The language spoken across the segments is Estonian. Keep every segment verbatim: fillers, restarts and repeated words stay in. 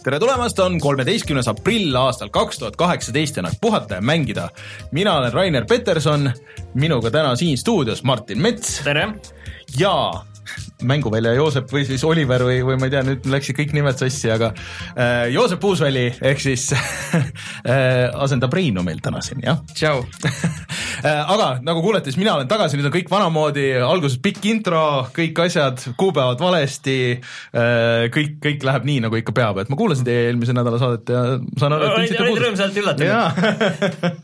tere tulemast, on kolmeteistkümnes aprill aastal kaks tuhat kaheksateist ja nad puhata ja mängida. Mina olen Rainer Peterson, minuga täna siin stuudios Martin Mets. Tere! Ja mänguvälja Joosep või siis Oliver või, või ma ei tea, nüüd läksid kõik nimed sassi, aga äh, Joosep Uusväli ehk siis äh, asendab Reinu meil täna siin, jah? Tšau! Aga nagu kuulete, siis mina olen tagasi, nüüd on kõik vanamoodi, alguses pikk intro, kõik asjad, kuupäevad valesti, äh, kõik, kõik läheb nii, nagu ikka peab, et ma kuulasin teie eelmise nädala saadet ja saan aru, et olid rõõmsalt üllatanud.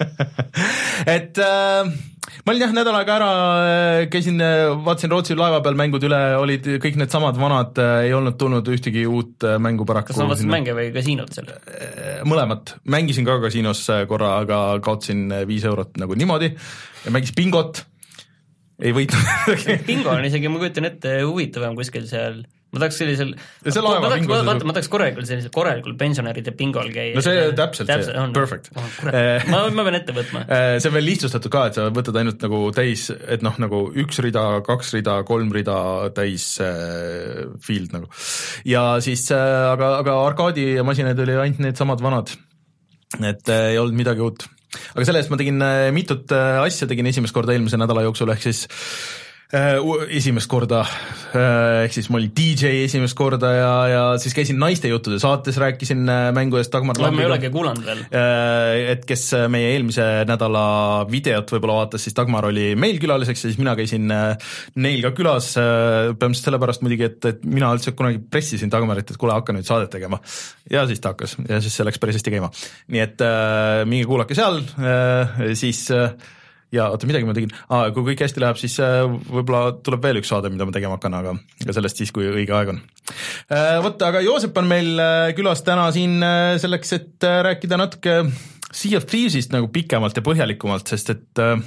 et äh, ma olin jah nädal aega ära, käisin, vaatasin Rootsi laeva peal mängud üle, olid kõik need samad vanad, ei olnud tulnud ühtegi uut mängu paraku. Kas on vaatasid mänge või kasiinot selle? Mõlemat. Mängisin ka kasiinos korra, aga kaotsin viis eurot nagu niimoodi ja mängis bingot. Ei võitnud. Bingo on isegi, ma kujutan ette, huvitavam kuskil seal. Ma tahaks sellisel, ma tahaks, ma, vaata, ma tahaks korralikul sellisel korralikul pensionäride bingol käia. No see täpselt, täpselt see, on, perfect. Oh, ma, ma pean ette võtma. See on veel lihtsustatud ka, et sa võtad ainult nagu täis, et noh, nagu üks rida, kaks rida, kolm rida täis äh, field nagu. Ja siis, äh, aga, aga arkaadi ja masinaid oli ainult need samad vanad, et äh, ei olnud midagi uut. Aga selle eest ma tegin äh, mitut äh, asja, tegin esimest korda eelmise nädala jooksul, ehk siis Uh, esimest korda, uh, ehk siis ma olin D J esimest korda ja, ja siis käisin naiste juttude saates, rääkisin mängu eest Dagmar Lambiga. Ma ei olegi kuulanud veel. Uh, et kes meie eelmise nädala videot võib-olla vaatas, siis Dagmar oli meil külaliseks ja siis mina käisin neil ka külas, uh, põhimõtteliselt sellepärast muidugi, et, et mina üldse kunagi pressisin Dagmarit, et kuule, hakka nüüd saadet tegema. Ja siis ta hakkas ja siis see läks päris hästi käima. Nii et uh, mingi kuulake seal, uh, siis uh, ja oota, midagi ma tegin, ah, kui kõik hästi läheb, siis äh, võib-olla tuleb veel üks saade, mida ma tegema hakkan, aga, aga sellest siis, kui õige aeg on. Äh, võtta, aga Joosep on meil äh, külas täna siin äh, selleks, et äh, rääkida natuke Sea of Thieves'ist nagu pikemalt ja põhjalikumalt, sest et äh,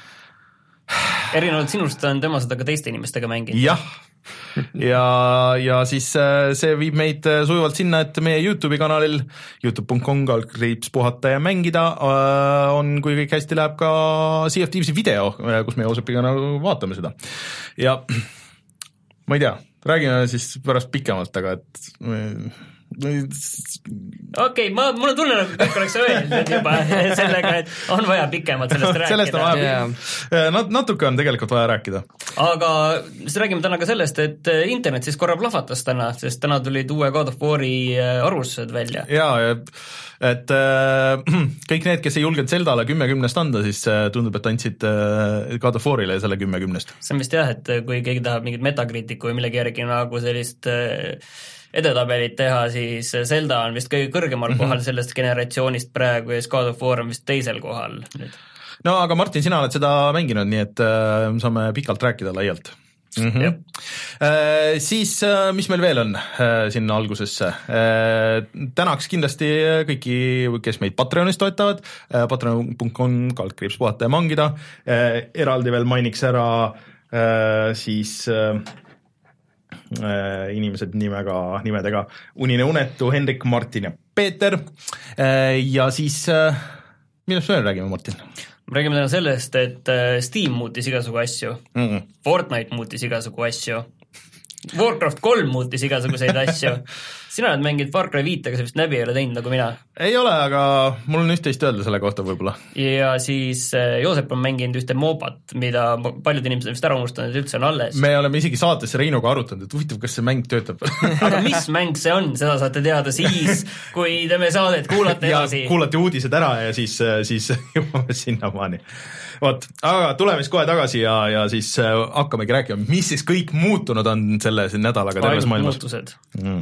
erinevalt sinust on tema seda ka teiste inimestega mänginud. Jah, ja, ja siis see viib meid sujuvalt sinna, et meie YouTube'i kanalil youtube punkt com kaldkriips puhata ja mängida on, kui kõik hästi läheb, ka Sea of Thieves'i video, kus me Joosepiga nagu vaatame seda. Ja ma ei tea, räägime siis pärast pikemalt, aga et okei, okay, ma, mul on tunne, nagu kõik oleks öelnud juba sellega, et on vaja pikemalt sellest rääkida. Sellest on vaja yeah. Nat- natuke on tegelikult vaja rääkida. Aga siis räägime täna ka sellest, et internet siis korra plahvatas täna, sest täna tulid uue God of War'i arvustused välja. Jaa, et äh, kõik need, kes ei julgenud Zeldale kümme kümnest anda, siis äh, tundub, et andsid äh, God of War'ile selle kümme kümnest. See on vist jah, et kui keegi tahab mingit Metacriticu või millegi järgi nagu sellist äh, edetabelit teha, siis Zelda on vist kõige kõrgemal mm-hmm. kohal sellest generatsioonist praegu ja God of War on vist teisel kohal nüüd. No aga Martin, sina oled seda mänginud, nii et äh, saame pikalt rääkida laialt. Mm-hmm. Äh, siis äh, mis meil veel on äh, sinna algusesse? Äh, tänaks kindlasti kõiki, kes meid Patreonis toetavad, äh, patreon punkt com kaldkriips puhata ja mangida. Äh, eraldi veel mainiks ära äh, siis äh, äh, inimesed nimega, nimedega Unine Unetu, Hendrik, Martin ja Peeter äh, ja siis äh, millest veel räägime, Martin? Me räägime täna sellest, et Steam muutis igasugu asju, mm-hmm. Fortnite muutis igasugu asju, Warcraft kolm muutis igasuguseid asju. Sina oled mänginud Far Cry viis, aga sa vist läbi ei ole teinud nagu mina. Ei ole, aga mul on üht-teist öelda selle kohta võib-olla. Ja siis Joosep on mänginud ühte mobat, mida paljud inimesed vist ära unustanud, et üldse on alles. Me oleme isegi saatesse Reinuga arutanud, et huvitav, kas see mäng töötab. Aga mis mäng see on? Seda saate teada siis, kui teeme saadet, kuulate edasi. Ja kuulate uudised ära ja siis, siis jõuame sinna maani. Võt, aga tuleme siis kohe tagasi ja, ja siis hakkamegi rääkima, mis siis kõik muutunud on selle nädalaga terves maailmas. Muutused. Mm.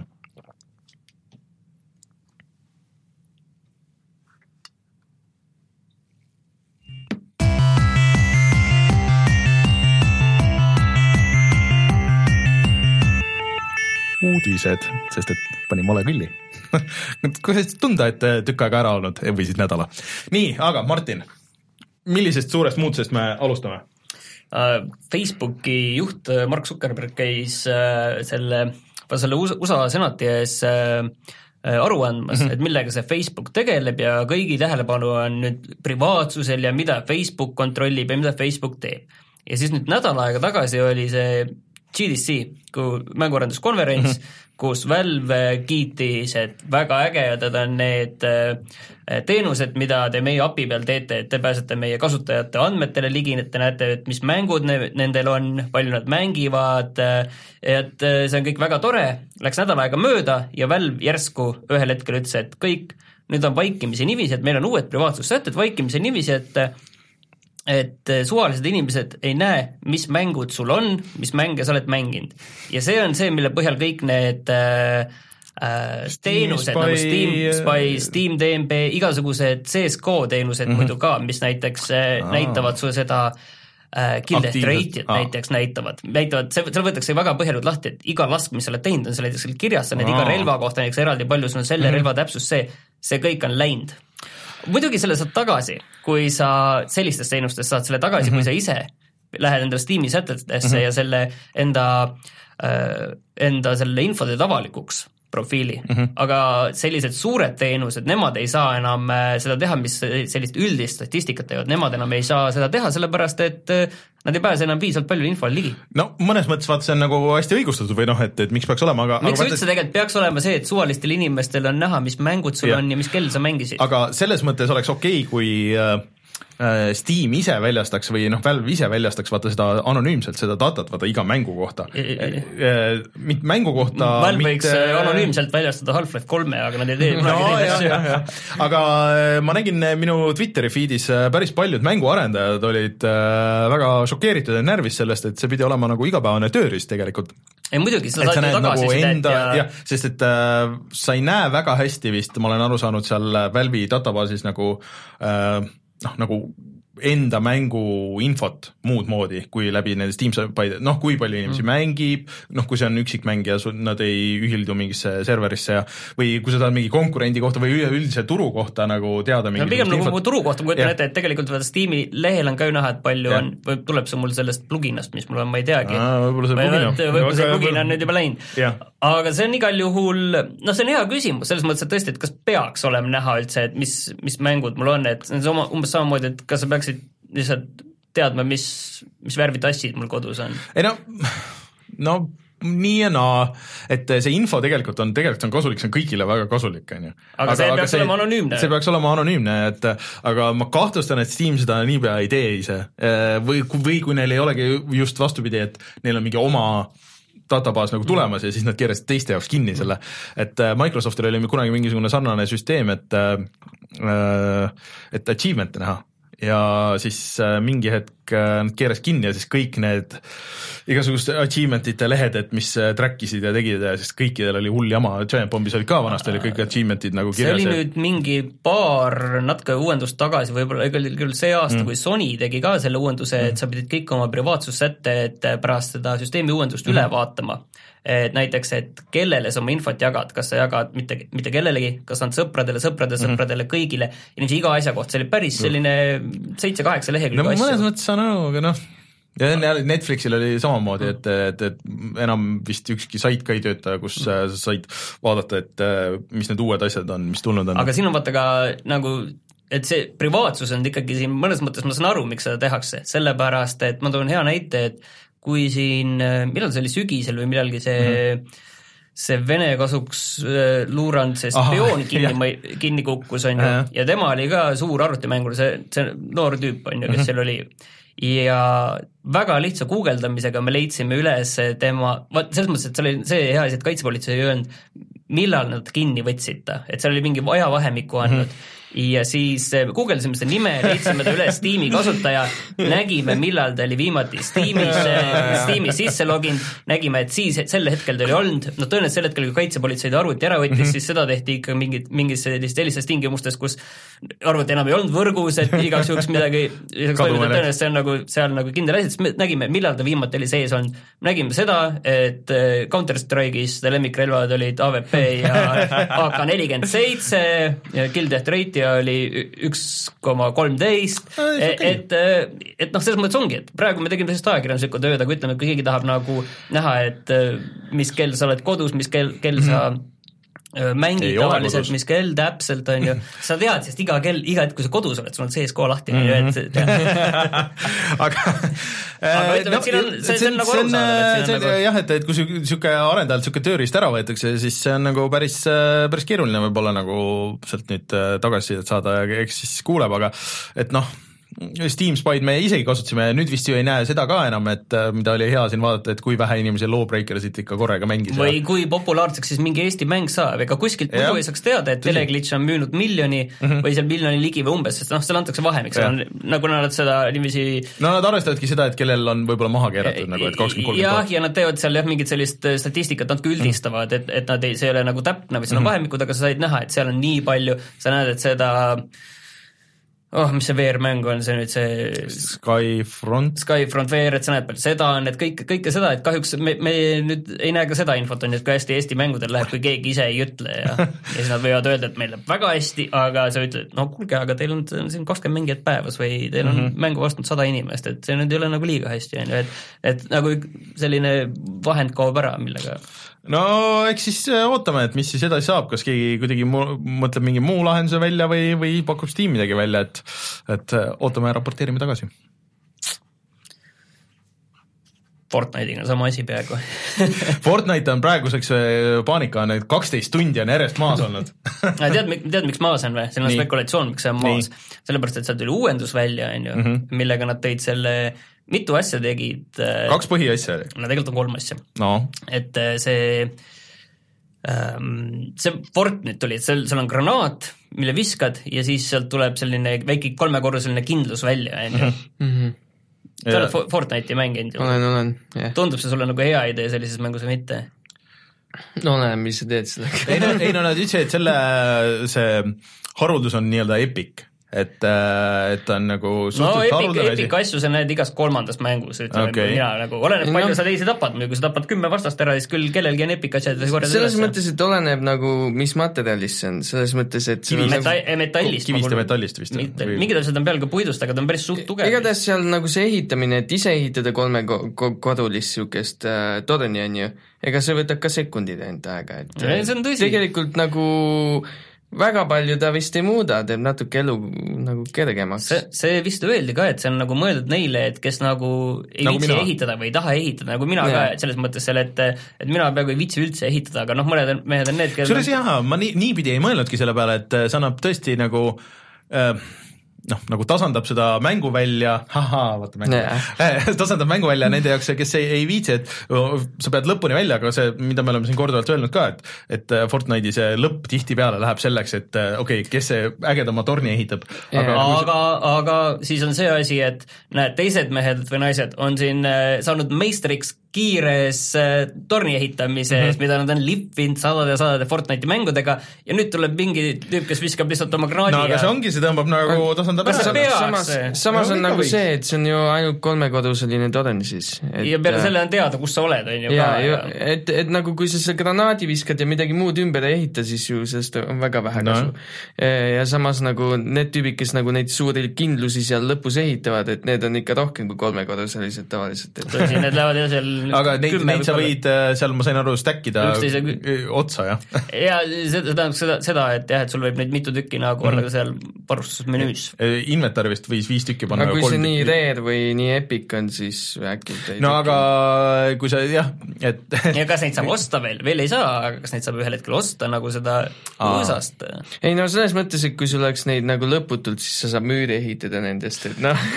Uudised, sest et panin vale külli. Kuidas tunda, et tükk aega ära olnud või siis nädala. Nii, aga Martin, millisest suurest muutusest me alustame? Facebooki juht Mark Zuckerberg käis selle, selle U S A senati ees aru andmas, mm-hmm. et millega see Facebook tegeleb ja kõigi tähelepanu on nüüd privaatsusel ja mida Facebook kontrollib ja mida Facebook teeb. Ja siis nüüd nädal aega tagasi oli see G D C, kui mänguarenduskonverents mm, -hmm. kus Valve kiitis, et väga ägedad on need teenused, mida te meie API peal teete, et te pääsete meie kasutajate andmetele ligi, et te näete, et mis mängud ne- nendel on, palju nad mängivad, et see on kõik väga tore, läks nädal aega mööda ja Valve järsku ühel hetkel ütles, et kõik, nüüd on vaikimisi niiviisi, et meil on uued privaatsussätted, vaikimisi niiviisi, et et suvalised inimesed ei näe, mis mängud sul on, mis mänge sa oled mänginud. Ja see on see, mille põhjal kõik need äh, teenused Steam nagu Steam Spy, Steam D M B, igasugused C S G O teenused mm -hmm. muidu ka, mis näiteks äh, näitavad sulle seda äh, kill death rate'it näiteks näitavad, näitavad, seal võetakse väga põhjalikult lahti, et iga lask, mis sa oled teinud, on seal näiteks kirjas, sa need iga relva kohta näiteks eraldi palju, sul on selle mm -hmm. relva täpsus see, see kõik on läinud. Muidugi selle saad tagasi, kui sa sellistest teenustest saad selle tagasi mm, -hmm. kui sa ise lähed enda Steam'i sätetesse mm -hmm. ja selle enda, äh, enda selle info teed avalikuks profiili mm, -hmm. aga sellised suured teenused, nemad ei saa enam seda teha, mis sellist üldist statistikat teevad, nemad enam ei saa seda teha, sellepärast et nad ei pääse enam piisavalt palju infole ligi. No mõnes mõttes vaata, see on nagu hästi õigustatud või noh, et, et miks peaks olema, aga miks aga üldse tegelikult peaks olema see, et suvalistel inimestel on näha, mis mängud sul ja. on ja mis kell sa mängisid? Aga selles mõttes oleks okei okay,, kui äh, Steam ise väljastaks või noh, Valve ise väljastaks vaata seda anonüümselt, seda datat vaata iga mängu kohta. Mitte mängu kohta Valve mitte... võiks anonüümselt väljastada Half-Life kolme, aga nad ei tee no, ja, aga ma nägin minu Twitteri feedis päris paljud mänguarendajad olid väga šokeeritud ja närvis sellest, et see pidi olema nagu igapäevane tööriist tegelikult. Ei muidugi, sa saad ju tagasi nagu enda, ja... ja sest et äh, sa ei näe väga hästi vist, ma olen aru saanud seal Valve'i databaasis nagu äh, noh, nagu enda mängu infot muud moodi kui läbi nende Steam Spy, noh, kui palju inimesi mm. mängib, noh, kui see on üksikmängija, nad ei ühildu mingisse serverisse ja või kui sa tahad mingi konkurendi kohta või üldise turu kohta nagu teada no, pigem nagu turu kohta, ma kujutan ette, et tegelikult vaata Steam'i lehel on ka ju näha, et palju ja. on, või tuleb see mul sellest pluginast, mis mul on, ma ei teagi. Võib-olla see plugin on. Võib-olla see plugin on nüüd juba läinud. Aga see on igal juhul, noh, see on hea küsimus, selles mõttes, et tõesti, et kas peaks olema näha üldse, et mis, mis mängud mul on, et see on oma, umbes samamoodi, et kas sa peaksid lihtsalt teadma, mis, mis värvi tassid mul kodus on. Ei no, no nii ja naa, et see info tegelikult on, tegelikult on kasulik, see on kõigile väga kasulik, on ju. Aga, aga see aga peaks see, olema anonüümne. See peaks olema anonüümne, et aga ma kahtlustan, et Steam seda niipea ei tee ise. Või, või kui neil ei olegi just vastupidi, et neil on mingi oma databaas nagu tulemas ja siis nad keerasid teiste jaoks kinni selle, et Microsoftil oli kunagi mingisugune sarnane süsteem, et et achievement'e näha ja siis mingi hetk nad keeras kinni ja siis kõik need igasuguste achievement'ite lehed, et mis track isid ja tegid ja siis kõikidel oli hull jama, Giant Bombis oli ka vanasti oli kõik achievement'id nagu kirjas. See oli nüüd mingi paar natuke uuendust tagasi, võib-olla küll see aasta mm., kui Sony tegi ka selle uuenduse, et sa pidid kõik oma privaatsussätted pärast seda süsteemi uuendust mm. üle vaatama. Et näiteks, et kellele sa oma infot jagad, kas sa jagad mitte, mitte kellelegi, kas on sõpradele, sõpradele, sõpradele, mm. kõigile, inimesi iga asja kohta, see oli päris selline seitse-kaheksa lehekülge no, asju. Mõnes mõttes saan aru, aga noh, ja Netflixil oli samamoodi, et, et, et enam vist ükski sait ka ei tööta, kus sa said vaadata, et mis need uued asjad on, mis tulnud on. Aga siin on vaata ka nagu et see privaatsus on ikkagi siin mõnes mõttes, ma saan aru, miks seda tehakse, sellepärast, et ma toon hea näite, et kui siin, millal see oli sügisel või millalgi see mm-hmm. see Vene kasuks luuranud, see spioon Aha, kinni, kinni kukkus, on ju, ja tema oli ka suur arvutimängur, see, see noor tüüp, on ju, kes mm-hmm. seal oli. Ja väga lihtsa guugeldamisega me leidsime üles tema, vaat selles mõttes, et see oli see hea asi, et kaitsepolitsei ei öelnud, millal nad kinni võtsid ta, et seal oli mingi ajavahemikku andnud mm-hmm. ja siis guugeldasime seda nime, leidsime ta üles Steam'i kasutaja, nägime, millal ta oli viimati Steam'is, Steam'is sisse loginud, nägime, et siis et sel hetkel ta oli olnud, no tõenäoliselt sel hetkel, kui kaitsepolitseid arvuti ära võttis, mm-hmm. siis seda tehti ikka mingid, mingis sellistes tingimustes, kus arvuti enam ei olnud võrgus, et igaks juhuks midagi, tõenäoliselt see on nagu, seal nagu kindel asi, et nägime, millal ta viimati oli sees olnud, nägime seda, et Counter-Strike'is lemmikrelvad olid A V P ja A K nelikümmend seitse, Kill Death Rate oli üks koma kolmteist, et, et noh, selles mõttes ongi, et praegu me tegime sellist ajakirjanduslikku tööd, aga ütleme, et kui keegi tahab nagu näha, et mis kell sa oled kodus, mis kell, kell sa mängid tavaliselt, mis kell täpselt on ju, sa tead, sest iga kell, iga hetk, kui sa kodus oled, sul on C S G O lahti mm, -hmm. et aga aga ütleme, et siin on, see, see on nagu arusaadav, et nagu... jah, et, et kui siuke arendajalt siuke tööriist ära võetakse, siis see on nagu päris, päris keeruline võib-olla nagu sealt nüüd tagasisidet saada ja eks siis kuuleb, aga et noh, Steam Spy'd me isegi kasutasime, nüüd vist ju ei näe seda ka enam, et mida oli hea siin vaadata, et kui vähe inimesi Lawbreakersit ikka korraga mängis. Või ja... kui populaarseks siis mingi Eesti mäng saab, ega kuskilt muidu ei saaks teada, et Teleglitch on müünud miljoni mm -hmm. või seal miljoni ligi või umbes, sest noh, seal antakse vahemik, on, nagu nad seda niiviisi... No nad arvestavadki seda, et kellel on võib-olla maha keeratud, nagu et kakskümmend kolm jah, ja nad teevad seal jah, mingit sellist statistikat natuke üldistavad, et, et nad ei, see ei ole nagu täpne või seal on mm -hmm. vahemikud, aga sa said näha, et seal on nii palju, sa näed, et seda oh, mis see V R-mäng on, see nüüd see Skyfront Skyfront V R, et sa näed palju seda on, et kõik, kõike seda, et kahjuks me, me nüüd ei näe ka seda infot, on nüüd, kui hästi Eesti mängudel läheb, kui keegi ise ei ütle ja, ja siis nad võivad öelda, et meil läheb väga hästi, aga sa ütled, no kuulge, aga teil on, on siin kakskümmend mängijat päevas või teil on mm -hmm. mängu vastanud sada inimest, et see nüüd ei ole nagu liiga hästi, on ju, et, et nagu selline vahend kaob ära, millega no eks siis ootame, et mis siis edasi saab, kas keegi kuidagi mu, mõtleb mingi muu lahenduse välja või, või pakub Steam midagi välja, et, et ootame ja raporteerime tagasi. Fortnite'iga on sama asi peaaegu Fortnite on praeguseks paanika on, et kaksteist tundi on järjest maas olnud tead, tead, miks maas on või? See on Nii. spekulatsioon, miks see on maas. Nii. Sellepärast, et seal tuli uuendus välja, on ju, mm -hmm. millega nad tõid selle mitu asja tegid. Kaks põhiasja oli? No tegelikult on kolm asja no.. et see ähm, see fort nüüd tuli, et seal, seal on granaat, mille viskad ja siis sealt tuleb selline väike kolmekorruseline kindlus välja, on ju. Sa oled Fortnite'i mänginud ju? Olen, olen, jah. Tundub see sulle nagu hea idee sellises mängus või mitte? No näe, mis sa teed sellega. ei, no, ei no nad ütlesid, et selle, see haruldus on nii-öelda epic. Et, et on nagu no epic, epic asju sa näed igast kolmandast mängus, ütleme okay. mina nagu, oleneb palju no. sa teisi tapad, kui sa tapad kümme vastast ära, siis küll kellelgi on epic asjad selles üles. Mõttes, et oleneb nagu, mis materjalist see on, selles mõttes, et Kivi, meta, nagu, metallist kivist ja metallist vist mingid asjad on peal ka puidust, aga ta on päris suht tugev. Igatahes seal nagu see ehitamine, et ise ehitada kolme kodulist siukest äh, torni on ju, ega see võtab ka sekundid ainult aega, et ja, see on tõsi. Tegelikult nagu väga palju ta vist ei muuda, teeb natuke elu nagu kergemaks. See, see vist öeldi ka, et see on nagu mõeldud neile, et kes nagu ei nagu viitsi mina. ehitada või ei taha ehitada, nagu mina ja. ka, et selles mõttes selle, et, et mina peaaegu ei viitsi üldse ehitada, aga noh, mõned mehed on need, kes Sures jah, ma nii, niipidi ei mõelnudki selle peale, et see annab tõesti nagu äh, noh, nagu tasandab seda mängu välja, haha, vaata mängu yeah. tasandab mängu välja nende jaoks, kes ei, ei viitsi, et sa pead lõpuni välja, aga see, mida me oleme siin korduvalt öelnud ka, et et Fortnite'i see lõpp tihtipeale läheb selleks, et okei okay,, kes see ägedama torni ehitab. Aga, yeah. aga, aga siis on see asi, et näed, teised mehed või naised on siin saanud meistriks kiires torni ehitamises mm, -hmm. mida nad on lippinud sadade ja sadade Fortnite'i mängudega ja nüüd tuleb mingi tüüp, kes viskab lihtsalt oma kraadi no aga ja... see ongi, see tõmbab nagu tasandab ära. Samas, samas on nagu see, et see on ju ainult kolmekoduseline torn siis. Et, ja peale selle on teada, kus sa oled, on ju. Ja, ja, et, et nagu kui sa selle granaadi viskad ja midagi muud ümber ei ehita, siis ju sellest on väga vähe no. kasu. Ja samas nagu need tüübid, kes nagu neid suuri kindlusi seal lõpus ehitavad, et need on ikka rohkem kui kolmekoduselised tavaliselt. Tõsi, need lähevad ja seal aga neid, neid sa võid seal, ma sain aru, stackida otsa, jah? ja see tähendab seda, seda, et jah, et sul võib neid mitu tükki nagu olla ka seal varustusmenüüs. Inventari vist võis viis tükki panna. aga kui see nii rare või nii epic on, siis äkki no aga kui sa, jah, et ja kas neid saab osta veel? Veel ei saa, aga kas neid saab ühel hetkel osta nagu seda õõsast? ei no selles mõttes, et kui sul oleks neid nagu lõputult, siis sa saab müüri ehitada nendest, et noh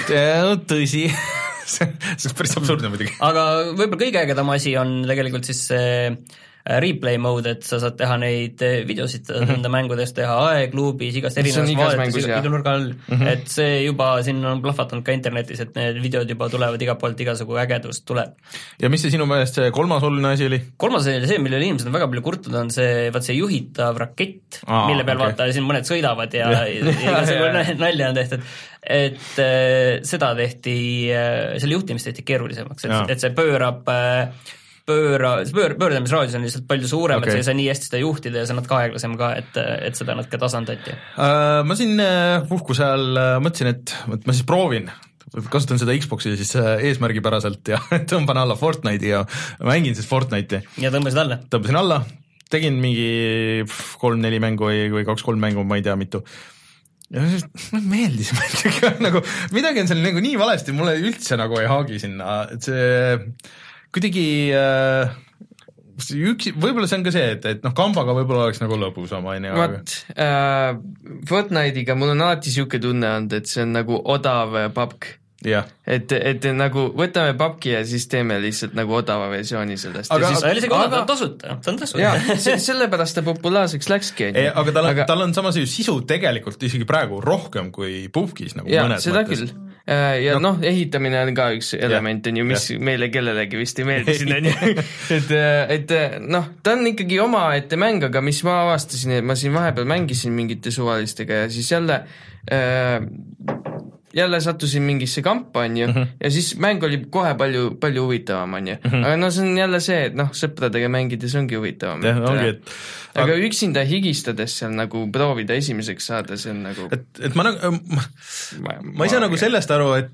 tõsi see on päris absurdne muidugi. aga võib-olla kõige ägedam asi on tegelikult siis see replay mode, et sa saad teha neid videosid mm -hmm. enda mängudest, teha aegluubis, igast erinevast vaadates, iga nurga all mm, -hmm. et see juba siin on plahvatanud ka internetis, et need videod juba tulevad igalt poolt, igasugu ägedust tuleb. ja mis see sinu meelest see kolmas oluline asi oli? kolmas oli see, millele inimesed on väga palju kurtud, on see, vaat see juhitav rakett, Aa, mille peal okay. vaata siin mõned sõidavad ja, ja, ja igasugu nalja on tehtud, et äh, seda tehti äh,, selle juhtimist tehti keerulisemaks, et, et see pöörab äh, pööra, pöör, pöördamisraadius on lihtsalt palju suurem okay., et sa ei saa nii hästi seda juhtida ja see on natuke aeglasem ka, et, et seda natuke tasandati. Uh, ma siin puhkuse ajal mõtlesin, et, et ma siis proovin, kasutan seda Xboxi siis eesmärgipäraselt ja tõmban alla Fortnite'i ja mängin siis Fortnite'i. ja tõmbasid alla? Tõmbasin alla tegin mingi kolm-neli mängu või, või kaks-kolm mängu, ma ei tea mitu. Ja meeldis, ma ei tea, nagu midagi on seal nagu nii valesti, mulle üldse nagu ei haagi sinna, et see kuidagi äh, üks, võib-olla see on ka see, et, et noh, kambaga võib-olla oleks nagu lõbusam, on ju. Vat, äh, Fortnite'iga mul on alati siuke tunne olnud, et see on nagu odav papk. Ja. et, et nagu võtame papki ja siis teeme lihtsalt nagu odava versiooni sellest. aga siis, see oli isegi odav, ta on tasuta, ta on tasuta. jaa, sellepärast ta populaarseks läkski. E, aga tal on, aga... tal on samas ju sisu tegelikult isegi praegu rohkem kui Pupkis nagu ja, mõnes seda mõttes. Küll. Ja noh no, ehitamine on ka üks element, on ju, mis ja. meile kellelegi vist ei meeldi siin, on ju. et, et noh, ta on ikkagi omaette mäng, aga mis ma avastasin, et ma siin vahepeal mängisin mingite suvalistega ja siis jälle äh, jälle sattusin mingisse kampa, on ju, uh -huh. ja siis mäng oli kohe palju, palju huvitavam, on ju. Uh -huh. aga no see on jälle see, et noh, sõpradega mängides ongi huvitavam. Ja, ongi, et... aga üksinda higistades seal nagu proovida esimeseks saada, see on nagu... et, et ma nagu, ma, ma, ma ei saa nagu sellest aru, et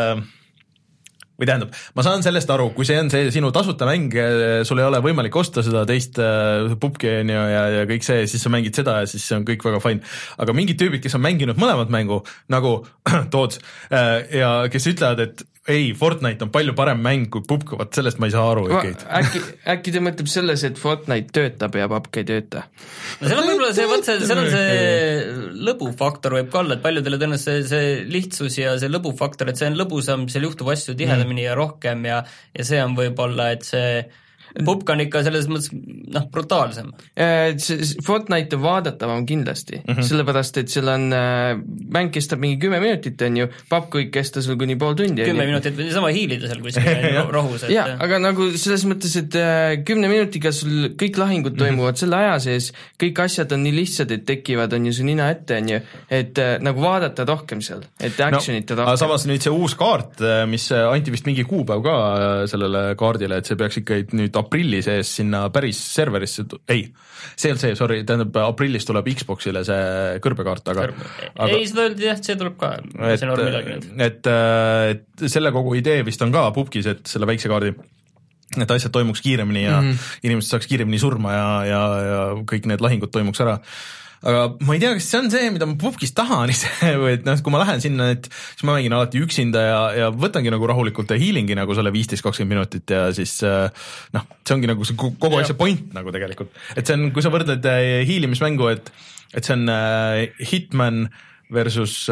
või tähendab, ma saan sellest aru, kui see on see sinu tasuta mäng, sul ei ole võimalik osta seda teist pubki on ju ja, ja kõik see, siis sa mängid seda ja siis see on kõik väga fine. Aga mingid tüübid, kes on mänginud mõlemat mängu, nagu Toots, ja kes ütlevad, et ei, Fortnite on palju parem mäng kui pubk, vaat sellest ma ei saa aru. Äkki, äkki ta mõtleb selles, et Fortnite töötab ja pubk ei tööta? No seal on võib-olla see, vaat see, seal on see lõbufaktor võib ka olla, et paljudele tõenäoliselt see, see lihtsus ja see lõbufaktor, et see on lõbusam, seal juhtub asju tihedamini mm. ja rohkem ja, ja see on võib-olla, et see pubk on ikka selles mõttes noh, brutaalsem. Fortnite on vaadatavam kindlasti, mm -hmm. sellepärast, et seal on äh, mäng kestab mingi kümme minutit, on ju, pubk võib kesta sul kuni pool tundi. kümme minutit või sama hiilida seal kuskil rohus. jaa, aga nagu selles mõttes, et äh, kümne minutiga sul kõik lahingud toimuvad mm -hmm. selle aja sees, kõik asjad on nii lihtsad, et tekivad, on ju su nina ette, on ju, et äh, nagu vaadata rohkem seal, et action'ita no, rohkem. Samas nüüd see uus kaart, mis anti vist mingi kuupäev ka sellele kaardile, et see peaks ikka nüüd aprilli sees sinna päris serverisse, ei, see on see, sorry, tähendab aprillis tuleb Xboxile see kõrbekaart, aga, aga ei, seda öeldi jah, see tuleb ka, see on midagi nüüd. Et, et selle kogu idee vist on ka pubkis, et selle väikse kaardi, et asjad toimuks kiiremini ja mm -hmm. inimesed saaks kiiremini surma ja, ja, ja kõik need lahingud toimuks ära. Aga ma ei tea, kas see on see, mida ma pubkis tahan ise või et noh, kui ma lähen sinna, et siis ma mängin alati üksinda ja, ja võtangi nagu rahulikult ja healingi nagu selle viisteist kakskümmend minutit ja siis noh, see ongi nagu see kogu asja point nagu tegelikult. Et see on, kui sa võrdled healimismängu, et, et see on Hitman versus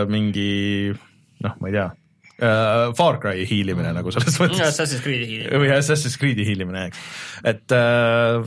mingi noh, ma ei tea, Uh, Far Cry hiilimine nagu selles mõttes. Assassin's Creed'i hiilimine. või Assassin's Creed'i hiilimine, eks. Et uh,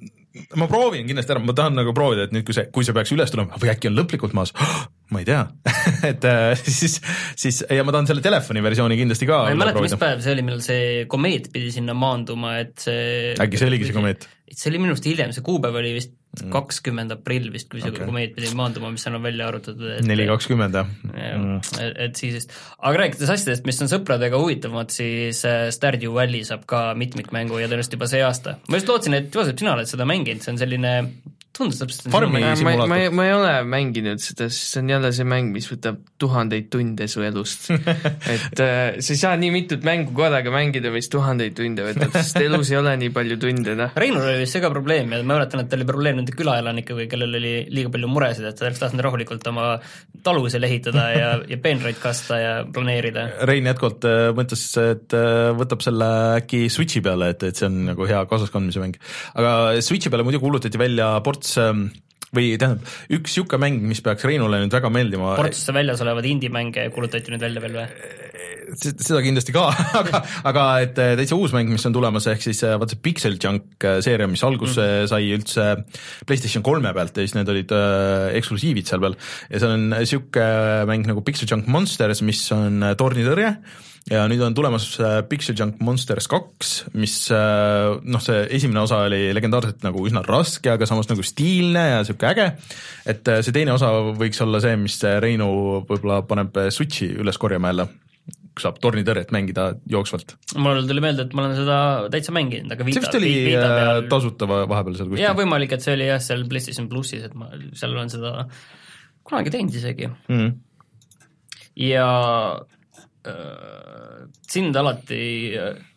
ma proovin kindlasti ära, ma tahan nagu proovida, et nüüd kui see, kui see peaks üles tulema või äkki on lõplikult maas, oh, ma ei tea et uh, siis, siis ja ma tahan selle telefoni versiooni kindlasti ka. ma ei mäleta, mis päev see oli, millal see komeet pidi sinna maanduma, et see äkki see oligi see komeet? See oli minust hiljem, see kuupäev oli vist kakskümmend aprill vist, kui see okay. komeet pidi maanduma, mis on välja arutatud. neli kakskümmend, jah. Mm. Et, et siis, aga rääkides asjadest, mis on sõpradega huvitavamad, siis Stardew Valley saab ka mitmikmängu ja tõenäoliselt juba see aasta. Ma just lootsin, et Joosep, sina oled seda mänginud, see on selline tundus täpselt Farmi simulaator. Ma, ma, ma ei ole mänginud seda, sest see on jälle see mäng, mis võtab tuhandeid tunde su elust. et äh, sa ei saa nii mitut mängu korraga mängida, mis tuhandeid tunde võtab, sest elus ei ole nii palju tunde. No. Reinul oli vist see ka probleem ja ma mäletan, et tal oli probleem nende külaelanikega, kellel oli liiga palju muresid, et ta oleks tahtnud rahulikult oma talu seal ehitada ja, ja peenraid kasta ja planeerida. Rein jätkuvalt äh, mõtles, et äh, võtab selle äkki Switchi peale, et, et see on nagu hea kaasaskandmise mäng. Aga Switchi peale muidu kuulutati välja ports või tähendab, üks siuke mäng, mis peaks Reinule nüüd väga meeldima. Portsusse väljas olevad indie-mänge kuulutati nüüd välja veel või? Seda kindlasti ka, aga, aga et täitsa uus mäng, mis on tulemas, ehk siis vaat see Pixel Junk seeria, mis alguse mm. sai üldse PlayStation kolme pealt ja siis need olid äh, eksklusiivid seal peal ja see on siuke mäng nagu Pixel Junk Monsters, mis on tornitõrje ja nüüd on tulemas Pixel Junk Monsters kaks, mis noh, see esimene osa oli legendaarselt nagu üsna raske, aga samas nagu stiilne ja siuke äge, et see teine osa võiks olla see, mis Reinu võib-olla paneb Switchi üles korjama jälle, kui saab tornitõrjet mängida jooksvalt. Mul tuli meelde, et ma olen seda täitsa mänginud, aga viita, see vist oli peal... tasuta vahepeal seal kuskil. Jaa, võimalik, et see oli jah, seal PlayStation Plussis, et ma seal olen seda kunagi teinud isegi mm. ja sind alati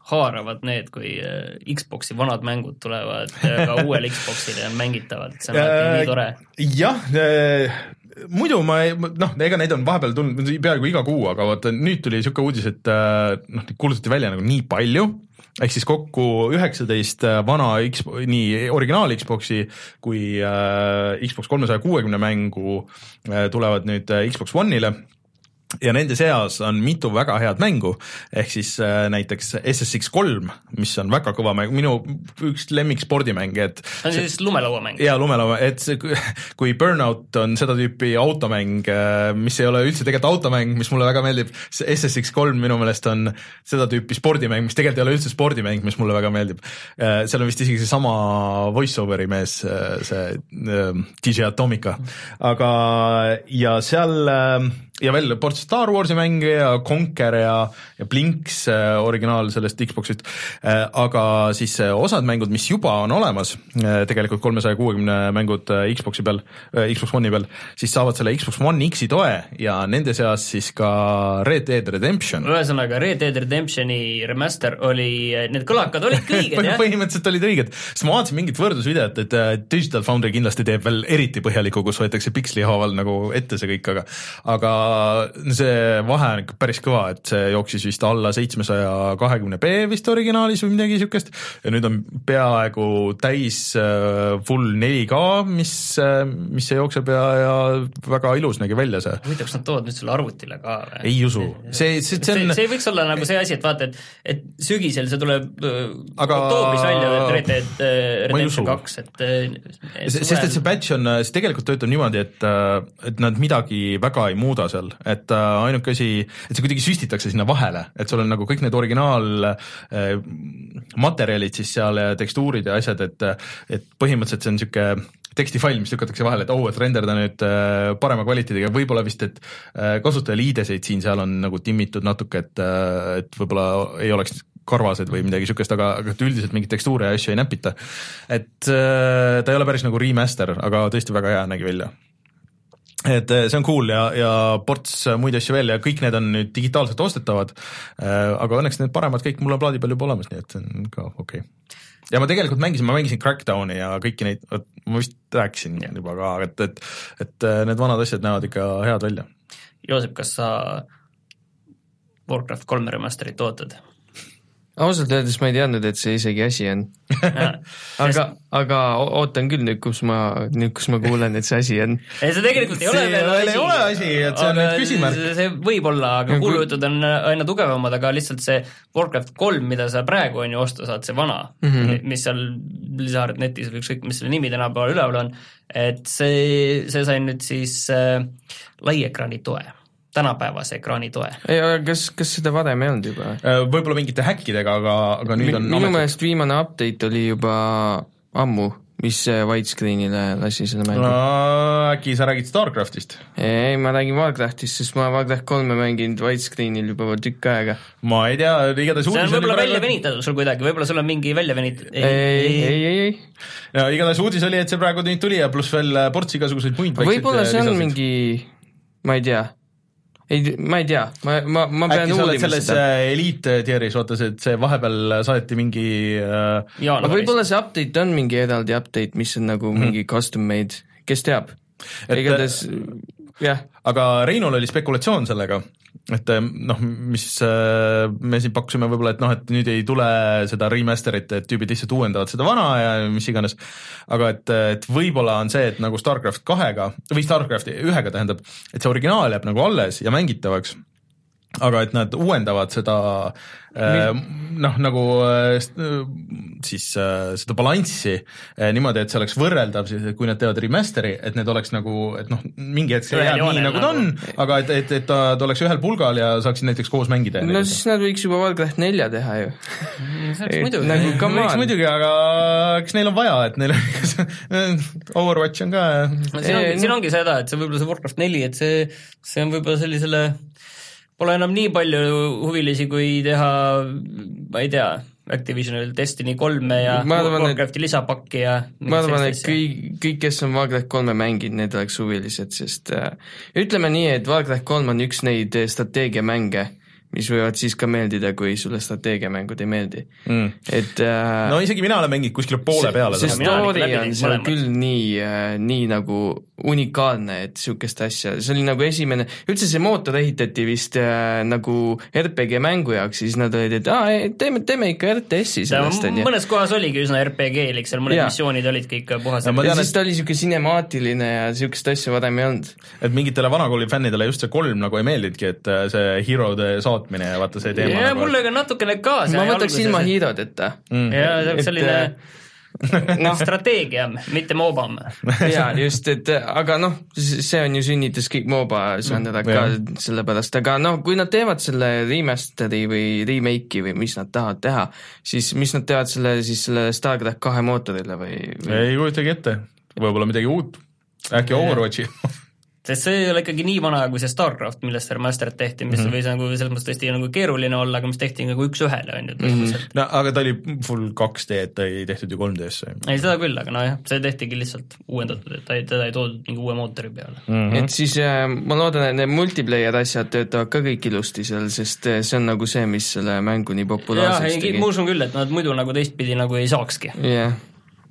haaravad need, kui Xboxi vanad mängud tulevad ka uuel Xboxile on mängitavad, see on alati nii tore. Jah, muidu ma, noh, ega neid on vahepeal tulnud peaaegu iga kuu, aga vaata, nüüd tuli siuke uudis, et noh, kuulutati välja nagu nii palju, ehk siis kokku üheksateist vana Xbox, nii originaal Xboxi kui äh, Xbox kolmesaja kuuekümne mängu äh, tulevad nüüd Xbox One'ile ja nende seas on mitu väga head mängu, ehk siis äh, näiteks S S X kolm, mis on väga kõva mäng, minu üks lemmik spordimäng, et on siis lumelauamäng. Jaa, lumelauamäng, et see, kui Burnout on seda tüüpi automäng, mis ei ole üldse tegelikult automäng, mis mulle väga meeldib, see S S X kolm minu meelest on seda tüüpi spordimäng, mis tegelikult ei ole üldse spordimäng, mis mulle väga meeldib. Seal on vist isegi see sama voice-overi mees, see D J Atomica, aga ja seal ja veel ports Star Warsi mänge ja Conquer ja, ja Blinks äh, originaal sellest Xboxist, äh, aga siis äh, osad mängud, mis juba on olemas, äh, tegelikult kolmesaja kuuekümne mängud äh, Xboxi peal, äh, Xbox One'i peal, siis saavad selle Xbox One X-i toe ja nende seas siis ka Red Dead Redemption. Ühesõnaga, Red Dead Redemptioni remaster oli, need kõlakad olid õiged, jah? Põhimõtteliselt olid õiged, sest ma vaatasin mingit võrdlusvideot, et äh, Digital Foundry kindlasti teeb veel eriti põhjaliku, kus võetakse piksli haaval nagu ette see kõik, aga aga see vahe on ikka päris kõva, et see jooksis vist alla seitsmesaja kahekümne p vist originaalis või midagi siukest ja nüüd on peaaegu täis full neli K, mis, mis see jookseb ja, ja väga ilus nägi välja see. Huvitav, kas nad toovad nüüd selle arvutile ka? Ei usu. See, see, see, on... see, see võiks olla nagu see asi, et vaata, et, et sügisel see tuleb aga... oktoobris välja, et Red Dead Redemption kaks, et, et sest et see patch on, see tegelikult töötab niimoodi, et, et nad midagi väga ei muuda seal, et et ainuke asi, et see kuidagi süstitakse sinna vahele, et sul on nagu kõik need originaal äh, materjalid siis seal ja tekstuurid ja asjad, et, et põhimõtteliselt see on siuke tekstifail, mis lükatakse vahele, et oh, et renderda nüüd äh, parema kvaliteediga, võib-olla vist, et äh, kasutajaliideseid siin seal on nagu timmitud natuke, et, äh, et võib-olla ei oleks karvased või midagi siukest, aga, aga üldiselt mingit tekstuure ja asju ei näpita. Et äh, ta ei ole päris nagu remaster, aga tõesti väga hea nägi välja. Et see on cool ja, ja ports muid asju veel ja kõik need on nüüd digitaalselt ostetavad, aga õnneks need paremad kõik mul on plaadi peal juba olemas, nii et see on ka okei okay. Ja ma tegelikult mängisin, ma mängisin Crackdowni ja kõiki neid, ma vist rääkisin ja. juba ka, et, et, et need vanad asjad näevad ikka head välja. Joosep, kas sa Warcraft kolme remasterit ootad? Ausalt öeldes ma ei teadnud, et see isegi asi on. aga, aga ootan küll nüüd, kus ma, nüüd, kus ma kuulen, et see asi on. Ei, see tegelikult ei ole see veel asi. ei ole asi, et see on nüüd küsimärk. See võib olla, aga kuulujutud on aina tugevamad, aga lihtsalt see Warcraft kolm, mida sa praegu on ju osta saad, see vana, mm-hmm. mis seal lisaaret netis või ükskõik, mis selle nimi tänapäeval üleval on, et see, see sai nüüd siis äh, laiekraani toe. Tänapäevase ekraani toe. Ei, kas, kas seda varem ei olnud juba? Võib-olla mingite häkkidega, aga, aga nüüd on... Minu meelest viimane update oli juba ammu, mis widescreenile lasi selle mängu. No, äkki sa räägid Starcraftist? Ei, ma räägin Warcraftist, sest ma Warcraft kolme mänginud widescreenil juba tükk aega. Ma ei tea, igatahes uudis... See on võib-olla välja venitatud sul kuidagi, võib-olla sul on mingi välja venitatud... Ei, ei, ei, ei, ei. Ja igatahes uudis oli, et see praegu nüüd tuli ja pluss veel ports igasuguseid muid võib-olla see on mingi... Ma ei tea. Ei, ma ei tea, ma, ma, ma pean äkki uurima selles seda. Elite tieris, vaata see, et see vahepeal saeti mingi äh... aga võib-olla see update on mingi eraldi update, mis on nagu mm-hmm. mingi custom made, kes teab. Igatahes, jah. Aga Reinul oli spekulatsioon sellega, et noh, mis me siin pakkusime võib-olla, et noh, et nüüd ei tule seda remasterit, et tüübid lihtsalt uuendavad seda vana ja mis iganes, aga et, et võib-olla on see, et nagu Starcraft kahega või Starcraft ühega tähendab, et see originaal jääb nagu alles ja mängitavaks, aga et nad uuendavad seda äh, noh, nagu äh, siis äh, seda balanssi äh, niimoodi, et see oleks võrreldav, siis, kui nad teevad remasteri, et need oleks nagu, et noh, mingi hetk see jääb nii, nagu ta on, aga et, et, et ta, ta oleks ühel pulgal ja saaksid näiteks koos mängida. No siis nad võiks juba Warcraft nelja teha ju. muidugi, nagu, võiks muidugi, aga eks neil on vaja, et neil Overwatch on ka. Siin ongi, siin ongi seda, et see võib-olla see Warcraft neli, et see, see on võib-olla sellisele pole enam nii palju huvilisi, kui teha, ma ei tea, Activisionil Destiny kolme ja arvan, Warcrafti lisapakki ja ma arvan, et kõik, kõik, kes on Warcraft kolme mänginud, need oleks huvilised, sest äh, ütleme nii, et Warcraft kolm on üks neid strateegiamänge, mis võivad siis ka meeldida, kui sulle strateegiamängud ei meeldi mm.. et äh, no isegi mina olen mänginud kuskile poole peale. see story on seal küll nii, äh, nii nagu unikaalne, et niisugust asja, see oli nagu esimene, üldse see mootor ehitati vist äh, nagu R P G mängu jaoks, siis nad olid, et aa, teeme, teeme ikka R T S-i sellest. Ja, mõnes kohas oligi üsna R P G-lik, seal mõned ja. missioonid olidki ikka puhas. Ja, ja siis ta oli niisugune cinemaatiline ja niisugust asja varem ei olnud. Et mingitele vanakooli fännidele just see kolm nagu ei meeldidki, et see Herode saatmine ja vaata see teema. Ja nagu... mulle ka natukene ka. Ma võtaks ilma Herodeta. Mm. Ja selline... no. strateegia, mitte moobam. jaa, just, et aga noh, see on ju sünnitas kõik mooba žanrad ka sellepärast, aga noh, kui nad teevad selle remasteri või remake'i või mis nad tahavad teha, siis mis nad teevad selle, siis selle StarCraft kahe mootorile või, või...? ei kujutagi ette, võib-olla midagi uut, äkki Overwatchi sest see ei ole ikkagi nii vana kui see StarCraft, millest see remastered tehti, mis mm-hmm. võis nagu selles mõttes tõesti nagu keeruline olla, aga mis tehti nagu üks ühele on ju mm-hmm. no aga ta oli full kaks D, et ta ei tehtud ju kolm D-sse. ei, seda küll, aga nojah, see tehtigi lihtsalt uuendatud, et ta ei, teda ei toodud mingi uue mootori peale mm-hmm. et siis äh, ma loodan, et need multiplayer asjad töötavad ka kõik ilusti seal, sest see on nagu see, mis selle mängu nii populaarseks tegi. Ma usun küll, et nad muidu nagu teistpidi nagu ei saakski. jah yeah.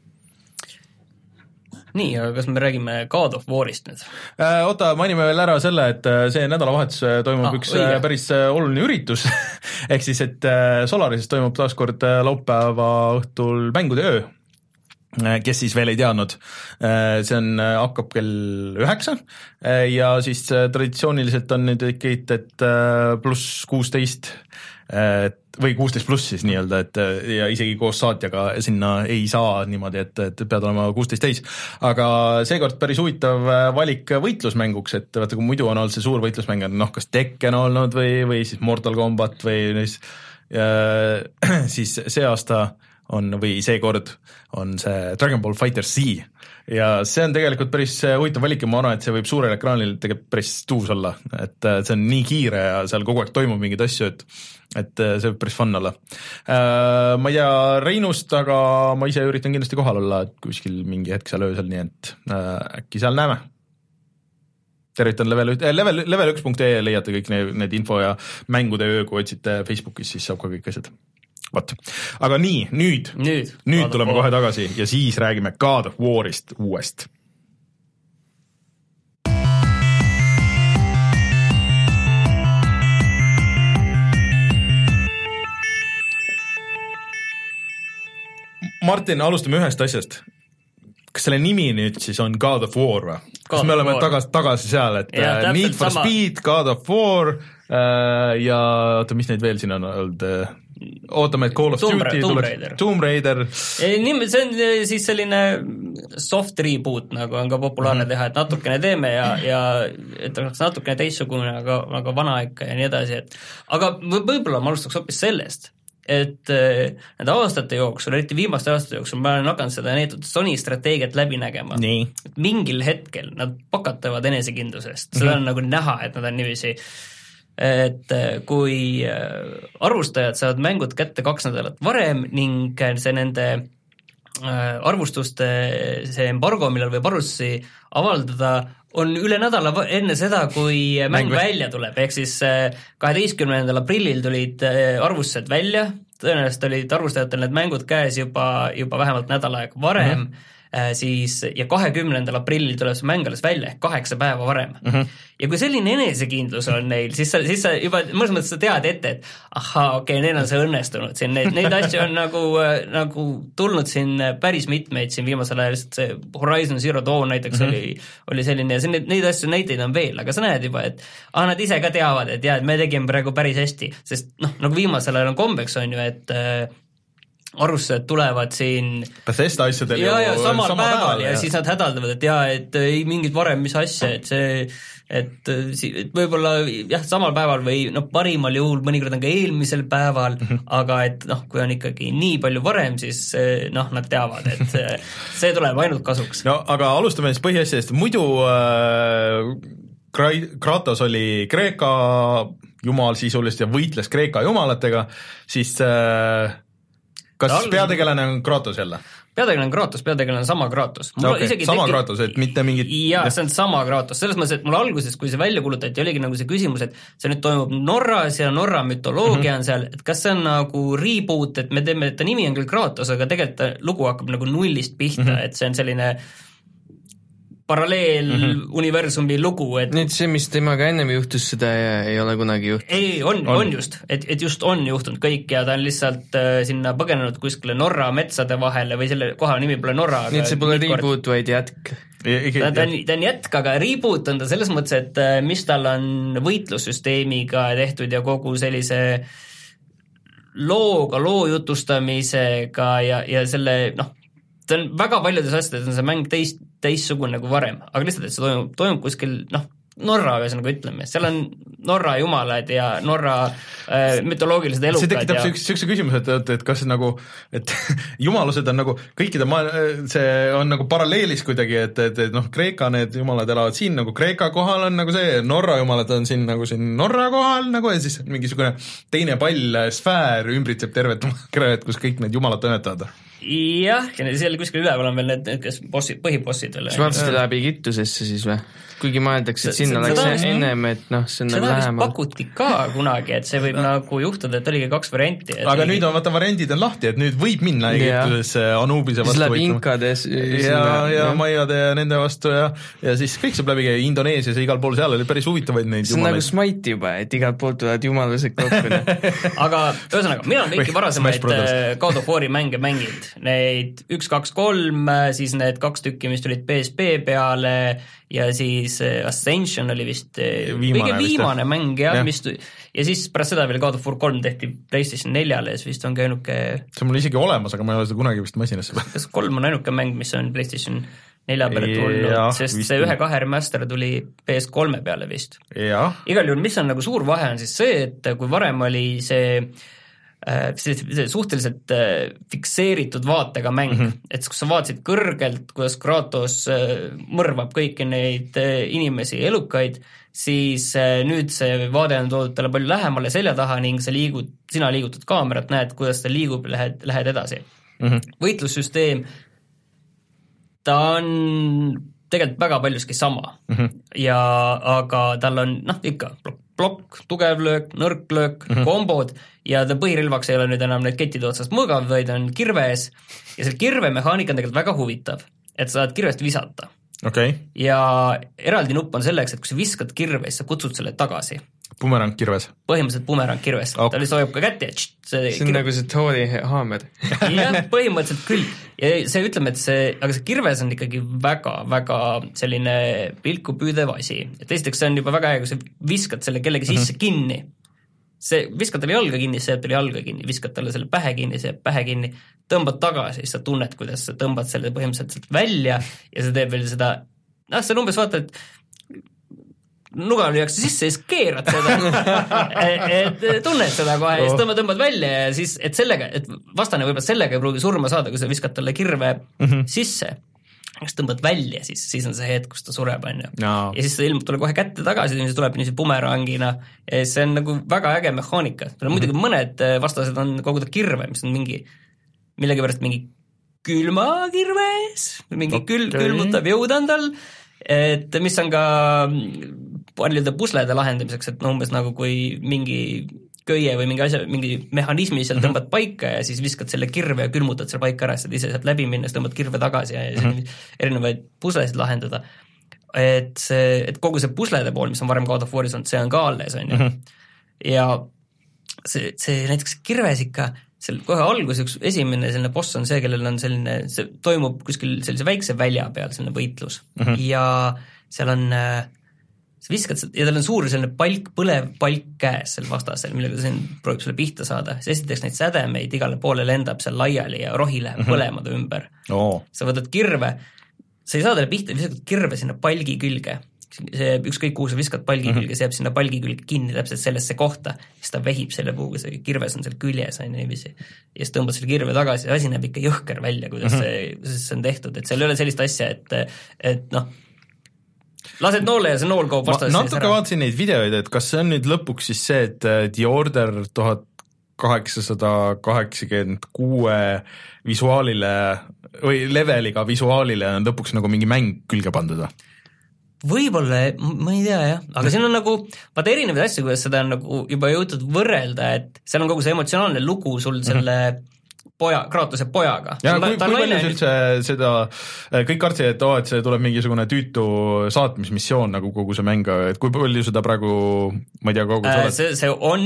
nii, aga kas me räägime God of War'ist nüüd? Äh, oota, mainime veel ära selle, et see nädalavahetus toimub ah, üks õige. päris oluline üritus ehk siis, et Solarises toimub taaskord laupäeva õhtul mängude öö, kes siis veel ei teadnud. See on, hakkab kell üheksa ja siis traditsiooniliselt on nüüd ikkagi, et pluss kuusteist või kuusteist pluss siis nii-öelda, et ja isegi koos saatjaga sinna ei saa niimoodi, et, et pead olema kuusteist täis. Aga seekord päris huvitav valik võitlusmänguks, et vaata, kui muidu on olnud see suur võitlusmäng, noh, kas Tekken olnud või, või siis Mortal Kombat või ja, siis see aasta on või seekord on see Dragon Ball Fighter Z ja see on tegelikult päris huvitav valik ja ma arvan, et see võib suurel ekraanil tegelikult päris tuus olla, et see on nii kiire ja seal kogu aeg toimub mingeid asju, et et see võib päris fun olla. Ma ei tea Reinust, aga ma ise üritan kindlasti kohal olla, et kuskil mingi hetk seal öösel, nii et äkki seal näeme. Tervitan level, level, level üks punkt ee leiate kõik need, need info ja mängude öö, kui otsite Facebookis, siis saab ka kõik asjad. Vaat. Aga nii, nüüd, nüüd, nüüd tuleme kohe tagasi ja siis räägime God of War'ist uuest. Martin, alustame ühest asjast. Kas selle nimi nüüd siis on God of War või? Kas me oleme tagasi, tagasi seal, et ja, Need for sama. Speed, God of War äh, ja oota, mis neid veel siin on olnud? Ootame, et Call of Tomb Duty Tomb Raider. Tomb Raider. See on siis selline soft reboot, nagu on ka populaarne mm-hmm. teha, et natukene teeme ja, ja et oleks natukene teissugune, aga, aga vana ikka ja nii edasi. Et, aga võib-olla ma alustaks hoopis sellest, et nende aastate jooksul, eriti viimaste aastate jooksul, ma olen hakanud seda neetud Sony strateegiat läbi nägema. Et mingil hetkel nad pakatavad enesekindlusest. Seda mm-hmm. on nagu näha, et nad on niiviisi, et kui arvustajad saavad mängud kätte kaks nädalat varem ning see nende arvustuste see embargo, millal võib arvustusi avaldada, on üle nädala enne seda, kui mäng, mäng välja tuleb, ehk siis kaheteistkümnendal aprillil tulid arvustused välja, tõenäoliselt olid arvustajatel need mängud käes juba, juba vähemalt nädal aega varem, mm-hmm. siis ja kahekümnendal aprillil tuleb see mäng alles välja, ehk kaheksa päeva varem. Mm-hmm. Ja kui selline enesekindlus on neil, siis sa, siis sa juba mõnes mõttes sa tead ette, et ahaa, okei, okay, neil on see õnnestunud. Siin neid, neid asju on nagu, nagu tulnud siin päris mitmeid siin viimasel ajal, see Horizon Zero Dawn näiteks mm-hmm. oli, oli selline, ja neid, neid asju näiteid on veel, aga sa näed juba, et ah, nad ise ka teavad, et jah, et me tegime praegu päris hästi, sest noh, nagu viimasel ajal on kombeks on ju, et arvustused tulevad siin Bethesda asjadel ja, ja samal sama päeval päeval, ja, ja siis nad hädaldavad, et jaa, et ei mingit varem mis asja, et see et, et võib-olla jah, samal päeval või noh, parimal juhul mõnikord on ka eelmisel päeval, mm-hmm. aga et noh, kui on ikkagi nii palju varem, siis noh, nad teavad, et see tuleb ainult kasuks. No aga alustame siis põhiasjadest, muidu äh, Kratos oli Kreeka jumal sisuliselt ja võitles Kreeka jumalatega, siis äh, kas All... peategelane on Kratos jälle? peategelane on Kratos, peategelane on sama Kratos. Okay, sama teki... Kratos, et mitte mingit... Jaa, see on sama Kratos, selles mõttes, et mul alguses, kui see välja kulutati, oligi nagu see küsimus, et see nüüd toimub Norras ja Norra mütoloogia mm -hmm. on seal, et kas see on nagu reboot, et me teeme, et ta nimi on küll Kratos, aga tegelikult lugu hakkab nagu nullist pihta mm, -hmm. et see on selline paralleeluniversumi mm -hmm. lugu, et nüüd see, mis temaga ennem juhtus, seda ei, ei ole kunagi juhtunud? ei, on, on, on just, et, et just on juhtunud kõik ja ta on lihtsalt äh, sinna põgenenud kuskile Norra metsade vahele või selle koha nimi pole Norra. nii et see pole reboot, vaid jätk? ta, ta, on, ta on jätk, aga reboot on ta selles mõttes, et mis tal on võitlussüsteemiga tehtud ja kogu sellise looga, loo jutustamisega ja, ja selle, noh, ta on väga paljudes asjades on see mäng teist, teistsugune nagu varem, aga lihtsalt, et see toimub, toimub kuskil, noh, Norra ühesõnaga ütleme, seal on Norra jumalad ja Norra äh, mütoloogilised elukad. see tekitab ja... sükse küsimus, et, et, et kas nagu, et jumalused on nagu, kõikide maa, see on nagu paralleelis kuidagi, et, et, et noh, Kreeka need jumalad elavad siin nagu Kreeka kohal on nagu see, Norra jumalad on siin nagu siin Norra kohal nagu ja siis mingisugune teine pall, sfäär ümbritseb tervet maakerat, kus kõik need jumalad toimetavad. jah, ja seal kuskil üleval on veel need, need kes bossid, põhibossid veel. kas vaatasid läbi Kittusesse siis või? kuigi mõeldakse, et sinna läks see ennem, et noh, see on nagu lähemal. Seda pakuti ka kunagi, et see võib no. nagu juhtuda, et oligi kaks varianti. aga oligi... nüüd on, vaata, variandid on lahti, et nüüd võib minna Egiptusesse Anubise vastu. siis läbi Inkades. ja, ja Maiade ja nende vastu ja, ja siis kõik saab läbi käia Indoneesias ja igal pool seal oli päris huvitavaid neid see on jumalaid. Nagu Smite juba, et igalt poolt tulevad jumalused kokku. aga ühesõnaga, mina olen kõiki varasemaid God of War'i mänge mänginud. Neid üks, kaks, kolm, siis need kaks tükki, mis tulid P S P peale ja siis Ascension oli vist viimane, kõige viimane vist, mäng ja, ja. Mis, ja siis pärast seda veel God of War kolm tehti PlayStation neljale ja siis vist on ka ainuke see on mul isegi olemas, aga ma ei ole seda kunagi vist masinasse kas kolm on ainuke mäng, mis on PlayStation nelja peale tulnud, sest vist see ühe kahe remaster tuli P S kolme peale vist igal juhul, mis on nagu suur vahe on siis see, et kui varem oli see see suhteliselt fikseeritud vaatega mäng, mm -hmm. et kus sa vaatasid kõrgelt, kuidas Kratos mõrvab kõiki neid inimesi elukaid, siis nüüd see vaade on toodud talle palju lähemale selja taha ning sa liigud, sina liigutad kaamerat, näed, kuidas ta liigub, lähed, lähed edasi. Mm -hmm. võitlussüsteem, ta on tegelikult väga paljuski sama mm -hmm. ja aga tal on, noh, ikka plokk, tugev löök, nõrk löök, mm -hmm. kombod ja ta põhirelvaks ei ole nüüd enam need kettide otsast mõõgav, vaid on kirves ja selle kirve mehaanika on tegelikult väga huvitav, et sa saad kirvest visata. Okay. ja eraldi nupp on selleks, et kui sa viskad kirve, siis sa kutsud selle tagasi. Bumerang kirves? Põhimõtteliselt bumerang kirves okay., ta lihtsalt hoiab ka kätte ja tšt, see, see on kirve... nagu see Thori haamer. jah, põhimõtteliselt küll. ja see ütleme, et see, aga see kirves on ikkagi väga-väga selline pilku püüdev asi. et esiteks see on juba väga hea, kui sa viskad selle kellegi sisse mm -hmm. kinni, see viskad talle jalga kinni, see jääb talle jalga kinni, viskad talle selle pähe kinni, see jääb pähe kinni, tõmbad tagasi, siis sa tunned, kuidas sa tõmbad selle põhimõtteliselt välja ja see teeb veel seda, noh, see on umbes vaata, et nuga lüüakse sisse ja siis keerad seda et tunned seda kohe ja siis tõmbad, tõmbad välja ja siis, et sellega, et vastane võib-olla sellega ei pruugi surma saada, kui sa viskad talle kirve mm -hmm. sisse, kas tõmbad välja, siis, siis on see hetk, kus ta sureb, on ju. No. ja siis ta ilmub talle kohe kätte tagasi, siis tuleb niisuguse bumerangina ja see on nagu väga äge mehaanika. Mm -hmm. muidugi mõned vastased on koguda kirve, mis on mingi, millegipärast mingi külmakirves, mingi okay. kül, külmutav jõud on tal, et mis on ka paljude puslede lahendamiseks, et no umbes nagu kui mingi köie või mingi asja, mingi mehhanismi seal tõmbad paika ja siis viskad selle kirve ja külmutad selle paika ära, siis ise saad läbi minna, siis tõmbad kirve tagasi ja, ja mm -hmm. erinevaid puslesid lahendada. Et see, et kogu see puslede pool, mis on varem God of War'is olnud, see on ka alles, on ju. Mm -hmm. ja see, see näiteks kirves ikka, seal kohe alguses üks esimene selline boss on see, kellel on selline, see toimub kuskil sellise väikse välja peal, selline võitlus mm -hmm. ja seal on sa viskad ja tal on suur selline palk, põlev palk käes seal vastasel, millega ta siin proovib sulle pihta saada. See esiteks neid sädemeid igale poole lendab seal laiali ja rohi läheb mm-hmm. põlema ta ümber. Oh. Sa võtad kirve, sa ei saa talle pihta, viskad kirve sinna palgi külge. See ükskõik kuhu sa viskad palgi mm-hmm. külge, see jääb sinna palgi külge kinni täpselt sellesse kohta, siis ta vehib selle puuga, see kirves on seal küljes, on niiviisi. Ja siis tõmbad selle kirve tagasi ja asi näeb ikka jõhker välja, kuidas, mm-hmm. see, kuidas see on tehtud, et seal ei ole sellist asja, et, et noh, lased noole ja see nool kaob vastas. Ma natuke vaatasin neid videoid, et kas see on nüüd lõpuks siis see, et The Order tuhat kaheksasada kaheksakümmend kuue visuaalile või leveliga visuaalile on lõpuks nagu mingi mäng külge pandud või? Võib-olla, ma ei tea jah, aga siin on nagu, vaata erinevaid asju, kuidas seda on nagu juba jõutud võrrelda, et seal on kogu see emotsionaalne lugu sul selle poja, Kratose pojaga. ja kui, kui palju üldse seda, kõik kartsid, et, oh, et see tuleb mingisugune tüütu saatmismissioon nagu kogu see mäng, et kui palju seda praegu, ma ei tea, kogu äh, see, see on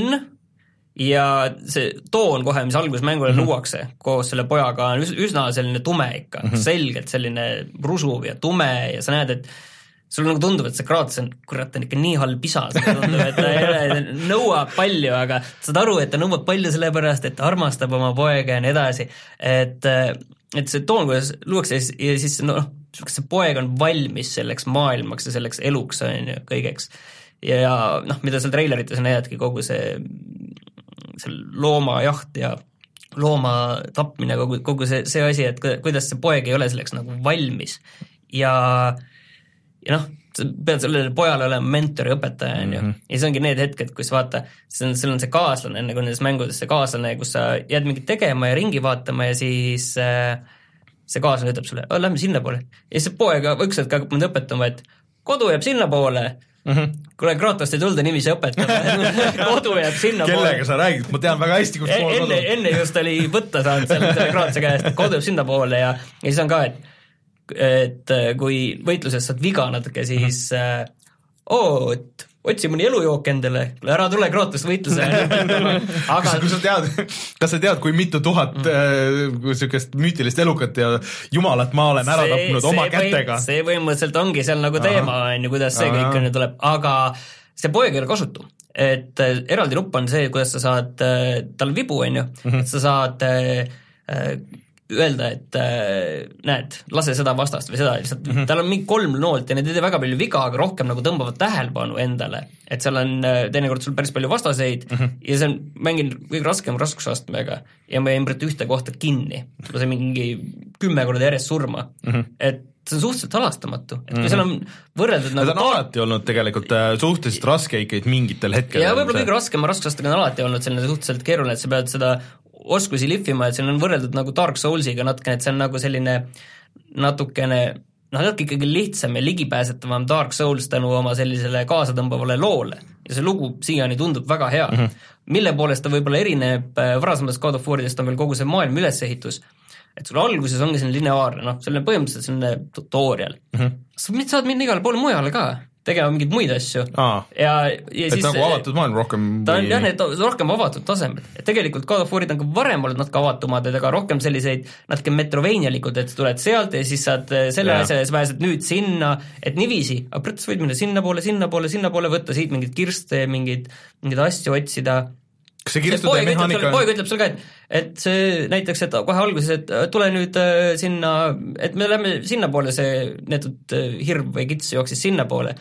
ja see toon kohe, mis alguses mängule mm -hmm. luuakse koos selle pojaga, on üsna selline tume ikka mm, -hmm. selgelt selline rusuv ja tume ja sa näed, et sul nagu tundub, et see Kratos on, kurat, on ikka nii halb isa, tundub, et ta ei ole, nõuab palju, aga saad aru, et ta nõuab palju sellepärast, et ta armastab oma poega ja nii edasi, et, et see toon, kuidas luuakse ja siis noh, see poeg on valmis selleks maailmaks ja selleks eluks on ju kõigeks ja noh, mida seal treilerites näedki kogu see, see loomajaht ja looma tapmine, kogu, kogu see, see asi, et kuidas see poeg ei ole selleks nagu valmis ja ja noh, sa pead sellele pojale olema mentor ja õpetaja, on ju. Ja see ongi need hetked, kus vaata, see on, seal on see kaaslane, nagu nendes mängudes see kaaslane, kus sa jääd mingit tegema ja ringi vaatama ja siis äh, see kaaslane ütleb sulle, oh, lähme sinna poole. Ja siis see poega üks hetk hakkab mind õpetama, et kodu jääb sinna poole. Mm -hmm. Kuule, Kratost ei tulda niiviisi õpetama. Kodu jääb sinna poole. Kellega sa räägid? Ma tean väga hästi, kus pool kodu. Enne, enne just oli võtta saanud selle, selle Kratose käest, et kodu jääb sinna poole ja, ja siis on ka, et et kui võitluses saad viga natuke, siis äh, oo, et otsi mõni elujook endale, ära tule Kratos võitluse. Aga kui sa tead, kas sa tead, kui mitu tuhat mm. äh, sükest müütilist elukat ja jumalat ma olen ära see, tapnud oma see kätega? See põhimõtteliselt ongi seal nagu teema, on ju, kuidas see Aha. kõik on tuleb, aga see poeg ei ole kasutu. Et äh, eraldi nupp on see, kuidas sa saad äh, tal vibu, on ju, mm -hmm. et sa saad äh, äh, öelda, et äh, näed, lase seda vastast või seda, lihtsalt mm -hmm. tal on mingi kolm noolt ja need ei tee väga palju viga, aga rohkem nagu tõmbavad tähelepanu endale, et seal on äh, teinekord sul päris palju vastaseid mm -hmm. ja see on, mängin kõige raskem raskusastmega ja ma jäin ühte kohta kinni, ma sain mingi kümme korda järjest surma mm, -hmm. et see on suhteliselt halastamatu, et kui mm -hmm. seal on võrreldud nagu ta on alati olnud tegelikult äh, suhteliselt raske ikkagi mingitel hetkel. ja võib-olla kõige raskema raskusastega on alati olnud selline suhteliselt keeruline, et sa pead seda oskusi lihvima, et siin on võrreldud nagu Dark Soulsiga natukene, et see on nagu selline natukene, noh, natuke ikkagi lihtsam ja ligipääsetavam Dark Souls tänu oma sellisele kaasatõmbavale loole ja see lugu siiani tundub väga hea mm, -hmm. mille poolest ta võib-olla erineb varasematest God of Waridest on veel kogu see maailm ülesehitus, et sul alguses ongi selline lineaarne, noh, selline põhimõtteliselt selline tutorial mm, -hmm. sa saad minna igale poole mujale ka tegema mingeid muid asju Aa, ja, ja et siis nagu avatud maailm rohkem ta on või... jah, need rohkem avatud tasemed, et tegelikult God of Warid on ka varem olnud natuke avatumad, aga rohkem selliseid natuke Metroidvanialikud, et tuled sealt ja siis saad selle ja. asja ja siis pääsed nüüd sinna, et niiviisi, aga praegu võid minna sinna poole, sinna poole, sinna poole, võtta siit mingeid kirste, mingeid, mingeid asju otsida. Kas see kirstude mehaanika on? Poeg ütleb sulle ka, et, et see näiteks, et kohe alguses, et tule nüüd äh, sinna, et me lähme sinna poole, see neetud äh, hirv või kits jooksis sinna poole.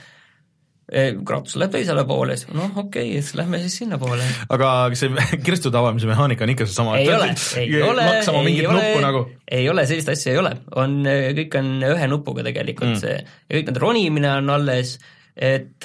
Kratos läheb teisele poole, noh okei okay,, siis lähme siis sinna poole. Aga kas see kirstude avamise mehaanika on ikka see sama? Ei ole, ei ole, ei ole, nagu? ei ole, sellist asja ei ole, on, kõik on ühe nupuga tegelikult mm. see ja kõik need ronimine on alles, et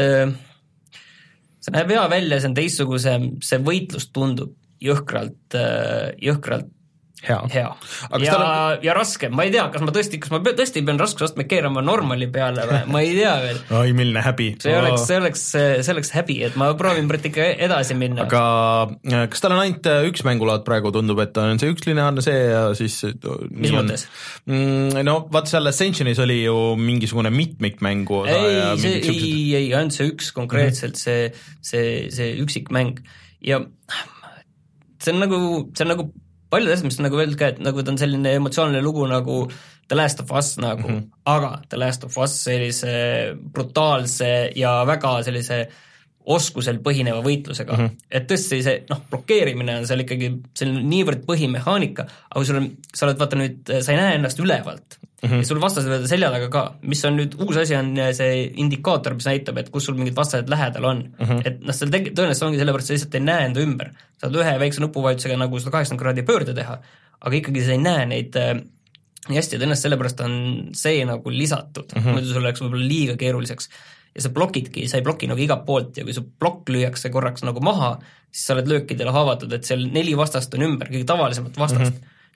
see näeb hea välja, see on teistsugusem, see võitlus tundub jõhkralt, jõhkralt hea, hea. ja, on... ja raske, ma ei tea, kas ma tõesti, kas ma tõesti pean raskusastme keerama normali peale või, ma ei tea veel. oi, milline häbi. see oh. oleks, see oleks, see oleks häbi, et ma proovin praegu ikka edasi minna. aga kas tal on ainult üks mängulaad praegu, tundub, et on see üks lineaarne see ja siis mis mõttes? No vaat seal Ascensionis oli ju mingisugune mitmikmängu osa ei, ja see, ei, ei, ainult see üks konkreetselt mm, -hmm. see, see, see üksik mäng ja see on nagu, see on nagu paljud asjad, mis on nagu öeldud ka, et nagu ta on selline emotsionaalne lugu nagu The Last of Us nagu mm, -hmm. aga The Last of Us sellise brutaalse ja väga sellise oskusel põhineva võitlusega mm. -hmm. Et tõesti see, noh, blokeerimine on seal ikkagi selline niivõrd põhimehaanika, aga sul on, sa oled vaata nüüd, sa ei näe ennast ülevalt mm -hmm. ja sul vastased võivad selja taga ka, mis on nüüd uus asi, on see indikaator, mis näitab, et kus sul mingid vastased lähedal on mm. -hmm. Et noh, seal teg-, tõenäoliselt ongi sellepärast, sa lihtsalt ei näe enda ümber. Saad ühe väikse nupuvajutusega nagu sada kaheksakümmend kraadi pöörde teha, aga ikkagi sa ei näe neid äh, nii hästi, et ennast sellepärast on see nagu lisatud mm, -hmm. muidu sul oleks võib-olla liiga keeruliseks. Ja sa blokidki, sa ei bloki nagu igalt poolt ja kui su blokk lüüakse korraks nagu maha, siis sa oled löökidele haavatud, et seal neli vastast on ümber, kõige tavalisemat vastast. Mm -hmm.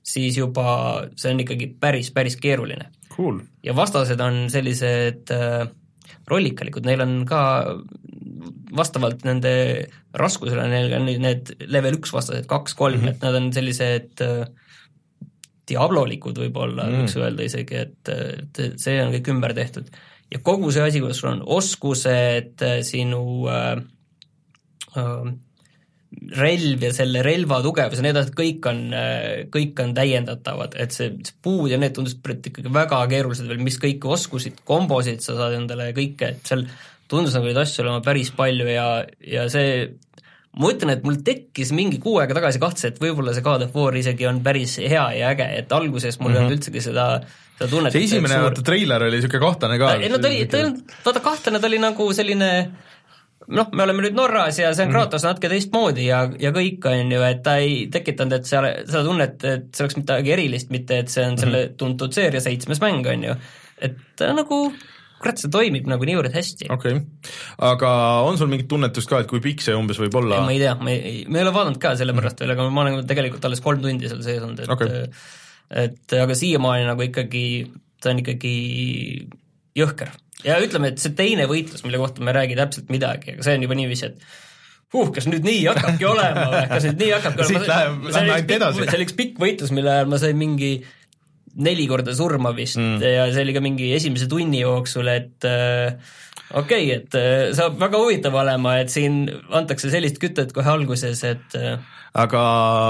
siis juba see on ikkagi päris, päris keeruline. Cool. Ja vastased on sellised äh, rollikalikud, neil on ka vastavalt nende raskusele, neil on need level üks vastased, kaks, kolm, mm-hmm. et nad on sellised äh, diablolikud võib-olla mm., võiks öelda isegi, et, et see on kõik ümber tehtud. Ja kogu see asi, kus sul on oskused, sinu äh, äh, relv ja selle relva tugevus ja need asjad, kõik on, kõik on täiendatavad, et see, see puud ja need tundus ikkagi väga keerulised veel, mis kõiki oskusid, kombosid sa saad endale kõike, et seal tundus nagu neid asju olema päris palju ja, ja see ma ütlen, et mul tekkis mingi kuu aega tagasi kahtse, et võib-olla see God of War isegi on päris hea ja äge, et alguses mul ei mm-hmm. olnud üldsegi seda, seda tunnet. See esimene suur... treiler oli niisugune kahtlane ka. No ta oli, ta oli, vaata kahtlane, ta oli nagu selline, noh, me oleme nüüd Norras ja see on Kratos natuke teistmoodi ja, ja kõik on ju, et ta ei tekitanud, et seal, seda tunnet, et see oleks midagi erilist, mitte et see on selle tuntud seeria seitsmes mäng, on ju. Et ta nagu... kurat, see toimib nagu niivõrd hästi. Okei, okay. Aga on sul mingit tunnetust ka, et kui pikk see umbes võib olla? Ma ei tea, ma ei, ma ei ole vaadanud ka selle pärast veel, aga ma olen tegelikult alles kolm tundi seal sees olnud, et, okay. et aga siiamaani nagu ikkagi, ta on ikkagi jõhker. Ja ütleme, et see teine võitlus, mille kohta me räägi täpselt midagi, aga see on juba niiviisi, et huh, kas nüüd nii hakkabki olema või, kas nüüd nii hakkabki olema? Siit läheb, lähme ainult edasi. See oli üks pikk võitlus, mille ajal ma sain mingi neli korda surma vist mm. ja see oli ka mingi esimese tunni jooksul, et äh, okei okay,, et äh, saab väga huvitav olema, et siin antakse sellist kütet kohe alguses, et äh, aga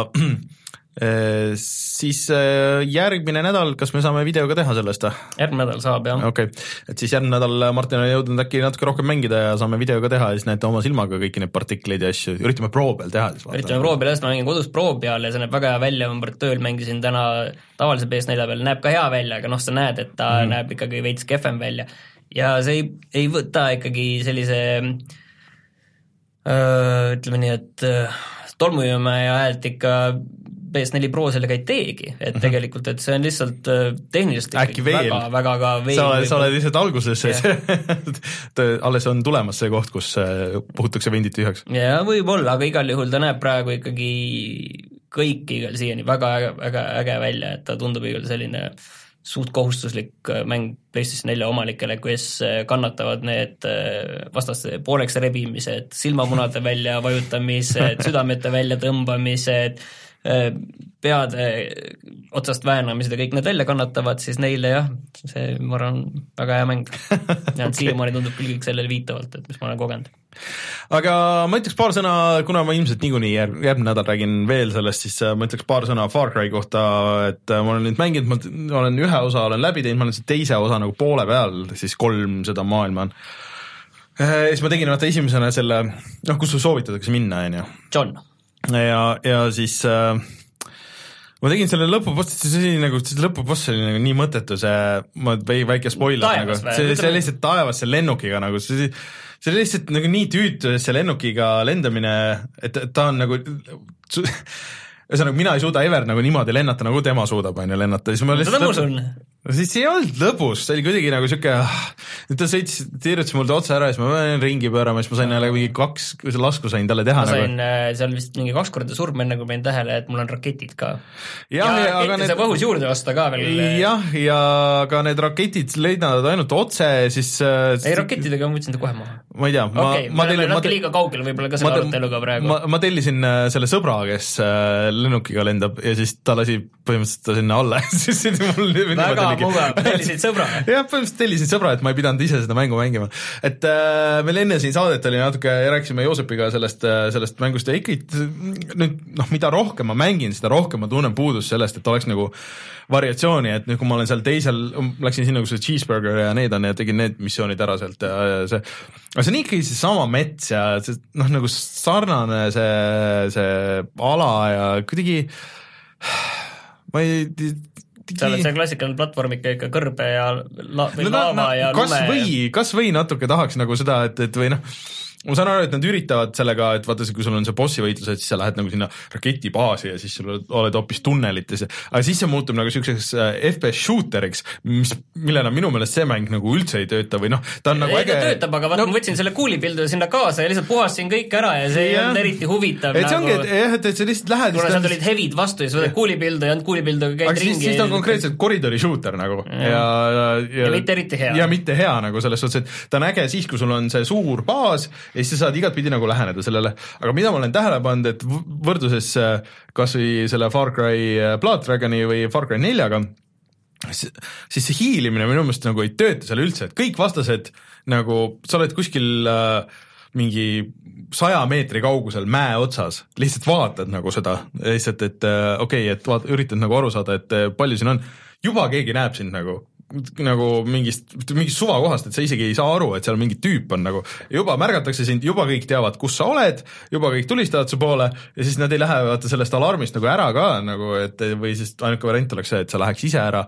äh, siis äh, järgmine nädal, kas me saame videoga teha sellest? Järgmine nädal saab, jah. Okei, okay. Et siis järgmine nädal Martin on jõudnud äkki natuke rohkem mängida ja saame videoga teha ja siis näete oma silmaga kõiki neid partikleid ja asju, üritame pro peal teha. Üritame pro peal, ma mängin kodus pro peal ja see näeb väga hea välja, ma pärast tööl mängisin täna tavalise P S neli peal, näeb ka hea välja, aga noh, sa näed, et ta mm. näeb ikkagi veits kehvem välja ja see ei, ei võta ikkagi sellise öö, ütleme nii, et tolmujume ja häält ikka P S neli Pro sellega ei teegi, et mm-hmm. tegelikult, et see on lihtsalt tehniliselt äkki veel, väga, väga ka veel sa oled, sa oled lihtsalt alguses yeah. alles on tulemas see koht, kus puhutakse vendid tühjaks. Ja võib-olla, aga igal juhul ta näeb praegu ikkagi kõik igal siiani väga äge, äge, äge välja, et ta tundub igal selline suht kohustuslik mäng PlayStation nelja omanikele, kes kannatavad need vastaste pooleks rebimised, silmamunade välja vajutamised, südamete välja tõmbamised, peade otsast väänamised ja kõik need välja kannatavad, siis neile jah, see ma arvan väga hea mäng. Ja okay. Siiamaani tundub küll kõik sellele viitavalt, et mis ma olen kogenud. Aga ma ütleks paar sõna, kuna ma ilmselt niikuinii järg, järgmine nädal räägin veel sellest, siis ma ütleks paar sõna Far Cry kohta, et ma olen nüüd mänginud, ma olen ühe osa olen läbi teinud, ma olen see teise osa nagu poole peal, siis kolm seda maailma on. Ja siis ma tegin vaata esimesena selle, noh, kus sul soovitatakse minna, on ju? John. Ja, ja siis äh, ma tegin selle lõpupost, see oli nagu, see lõpupost oli nagu nii mõttetu, see, ma väike spoiler, nagu, see, see lihtsalt taevas selle lennukiga nagu, see see oli lihtsalt nagu nii tüütu, see lennukiga lendamine, et ta on nagu ühesõnaga, mina ei suuda ever nagu niimoodi lennata, nagu tema suudab, on ju, lennata. Siis ma lihtsalt lõbus on? Siis ei olnud lõbus, see oli kuidagi nagu siuke, nüüd ta sõitis, tiirutas mul ta otsa ära ja siis ma pean ringi pöörama, siis ma sain jälle mingi kaks lasku sain talle teha. Ma sain nagu. seal vist mingi kaks korda surma enne, kui panin tähele, et mul on raketid ka. Ja, ja, ja raketid need... saab õhus juurde osta ka veel. Jah, ja ka need raketid leidnavad ainult otse, siis... Ei, raketidega ma võtsin ta kohe maha. Ma ei tea. Ma, okay, ma, ma tellin, natuke ma, liiga kaugel võib-olla ka selle aruteluga praegu. Ma, ma tellisin selle sõbra, kes lennukiga lendab ja siis ta lasi põhimõtteliselt ta sinna alla. Väga mugav, tellisid sõbra. Jah, põhimõtteliselt tellisin sõbra, et ma ei pidanud ise seda mängu mängima. Et äh, meil enne siin saadet oli natuke, rääkisime Joosepiga sellest, sellest mängust ja ikkagi nüüd, noh, mida rohkem ma mängin, seda rohkem ma tunnen puudust sellest, et oleks nagu variatsiooni, et nüüd kui ma olen seal teisel, läksin sinna, kus see Cheeseburger ja need on ja tegin need missioonid ära sealt ja, ja see, aga see on ikkagi see sama mets ja see, noh, nagu sarnane see, see ala ja kuidagi ma ei sa oled see klassikaline platvorm ikka, ikka kõrbe ja la, või no, laava no, ja kas lume. Või, kas või natuke tahaks nagu seda, et, et või noh, ma saan aru, et nad üritavad sellega, et vaata, kui sul on see bossi võitlus, et siis sa lähed nagu sinna raketibaasi ja siis sul oled hoopis tunnelites, aga siis see muutub nagu siukseks F P S shooteriks, mis, millena minu meelest see mäng nagu üldse ei tööta või noh, ta on nagu ei, äge. ta töötab, aga vaata no,, ma võtsin selle kuulipildu sinna kaasa ja lihtsalt puhastasin kõik ära ja see ei olnud eriti huvitav. et see ongi, et jah, et sa lihtsalt lähed. kuna sa tulid hevid vastu ja sa võtad kuulipildu ja kuulipildu käid ringi. siis, siis ta on konkreetselt koridori shooter nagu ja, ja, ja, ja mitte eriti hea. ja mitte hea nagu selles suhtes, et ta on äge siis, kui sul on see suur baas ja siis sa saad igat pidi nagu läheneda sellele, aga mida ma olen tähele pannud, et võrduses kas või selle Far Cry Blood Dragoni või Far Cry neljaga, siis see hiilimine minu meelest nagu ei tööta seal üldse, et kõik vastased nagu, sa oled kuskil äh, mingi saja meetri kaugusel mäe otsas, lihtsalt vaatad nagu seda, lihtsalt, et äh, okei okay,, et vaat, üritad nagu aru saada, et äh, palju siin on, juba keegi näeb sind nagu, nagu mingist, mingist suvakohast, et sa isegi ei saa aru, et seal mingi tüüp on nagu, juba märgatakse sind, juba kõik teavad, kus sa oled, juba kõik tulistavad su poole ja siis nad ei lähe vaata sellest alarmist nagu ära ka nagu, et või siis ainuke variant oleks see, et sa läheks ise ära,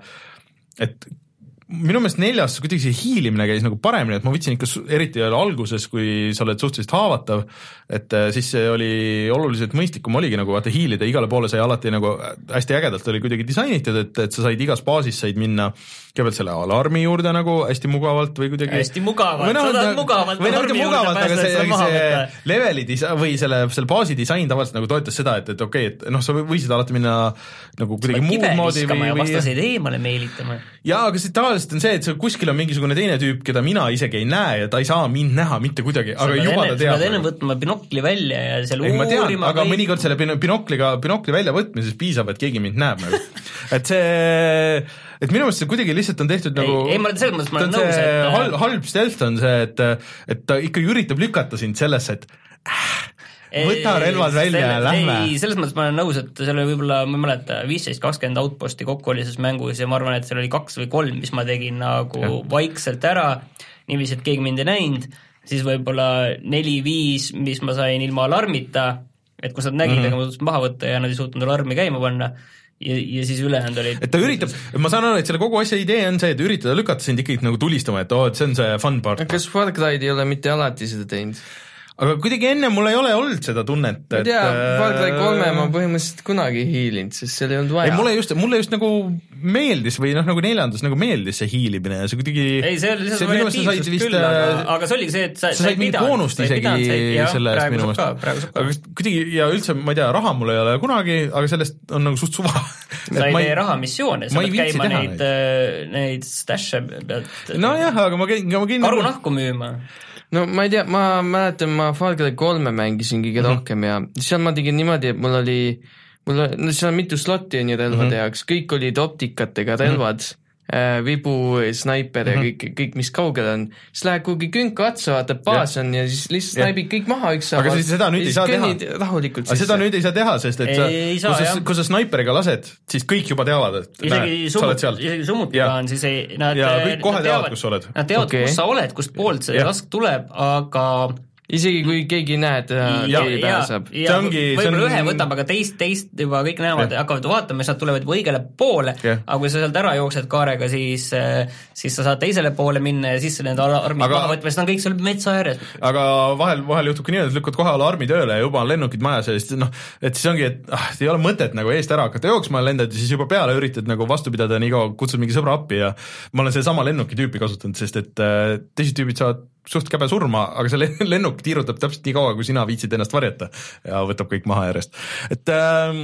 et minu meelest neljas kuidagi see hiilimine käis nagu paremini, et ma võtsin ikka eriti alguses, kui sa oled suhteliselt haavatav, et siis see oli oluliselt mõistlikum oligi nagu vaata hiilida, igale poole sai alati nagu hästi ägedalt oli kuidagi disainitud, et, et sa said igas baasis said minna kõigepealt selle alarmi juurde nagu hästi mugavalt või kuidagi hästi mugavalt, sa tahad mugavalt või nagu mugavalt, aga see, see leveli disa- või selle, selle baasi disain tavaliselt nagu toetas seda, et, et okei okay,, et noh, sa võisid alati minna nagu kuidagi muud moodi või, ja vastaseid eemale meelitama. Jaa, aga see tavaliselt on see, et kuskil on mingisugune teine tüüp, keda mina isegi ei näe ja ta ei saa mind näha mitte kuidagi, aga juba enne, ta teab. Sa pead enne võtma binokli välja ja seal ei, uurima. Aga või... mõnikord selle binokliga, binokli välja võtmises piisab, et keegi mind näeb nagu. et see, et minu meelest see kuidagi lihtsalt on tehtud nagu ei, ei ma selles mõttes ma olen nõus, et halb, halb stealth on see, et, et ta ikkagi üritab lükata sind sellesse, et äh, võta relvad välja selle, ja lähme. Ei, selles mõttes ma olen nõus, et seal oli võib-olla, ma ei mäleta, viisteist kakskümmend outposti kokku oli selles mängus ja ma arvan, et seal oli kaks või kolm, mis ma tegin nagu ja. vaikselt ära, niiviisi, et keegi mind ei näinud, siis võib-olla neli-viis, mis ma sain ilma alarmita, et kus nad nägid, mm-hmm. aga ma suutsin maha võtta ja nad ei suutnud alarmi käima panna ja, ja siis ülejäänud olid et ta üritab, ma saan aru, et selle kogu asja idee on see, et üritada lükata sind ikkagi nagu tulistama, et oo, et see on see fun part. Kas Far Cry ei ole mitte alati seda teinud? Aga kuidagi enne mul ei ole olnud seda tunnet, et... Ma tea, Far Cry kolme ma põhimõtteliselt kunagi hiilinud, sest seal ei olnud vaja. Ei, mulle just, mulle just nagu meeldis või noh, nagu neljandas nagu meeldis see hiilimine ja see kuidagi... Ei, see oli lihtsalt variatiivsust vist... küll, aga, aga see oligi see, et sa, sa said mingi boonust isegi sellest minu mõist. Aga kuidagi, ja üldse, ma ei tea, raha mul ei ole kunagi, aga sellest on nagu suht suva. Sa ei tee raha missioone, sa pead käima neid, neid stash'e pealt... No jah, aga ma käin... Karu nahku müüma. No ma ei tea, ma mäletan, ma Far Cry kolme mängisin kõige mm-hmm. rohkem ja seal ma tegin niimoodi, et mul oli, mul oli, no seal on mitu slotti on ju relvade mm-hmm. jaoks, kõik olid optikatega relvad, mm-hmm. äh, vibu, snaiper ja mm-hmm. kõik, kõik, mis kaugel on. Siis lähed kuhugi künka otsa, vaatad baas on ja siis lihtsalt snaibid kõik maha üks aga siis seda nüüd ei saa teha. Rahulikult aga seda nüüd ei saa teha, sest et sa, ei, saa, kui, sa, kui sa snaiperiga lased, siis kõik juba teavad, et isegi näe, sa oled seal. Isegi summutiga on, siis ei, nad, ja kõik kohe teavad, kus sa oled. Nad teavad, okay. kus sa oled, kust poolt see lask tuleb, aga... isegi kui keegi näed, keegi pääseb. Võib-olla ühe võtab, aga teist, teist juba kõik näevad, hakkavad vaatama, siis nad tulevad juba õigele poole, ja. aga kui sa sealt ära jooksed kaarega, siis, siis sa saad teisele poole minna ja siis nende alarmid maha võtma, sest on kõik seal metsa ääres. Aga vahel, vahel juhtub ka nii, et lükkad kohe alarmi tööle ja juba on lennukid majas ja siis, noh, et siis ongi, et ah, ei ole mõtet nagu eest ära hakata jooksma ja lendad ja siis juba peale üritad nagu vastu pidada nii kaua, kutsud mingi sõbra appi ja ma olen sedasama lennuki tüüpi kasutanud, sest et äh, teised tüübid saavad suht käbe surma, aga see lennuk tiirutab täpselt nii kaua, kui sina viitsid ennast varjata ja võtab kõik maha järjest. Et ähm,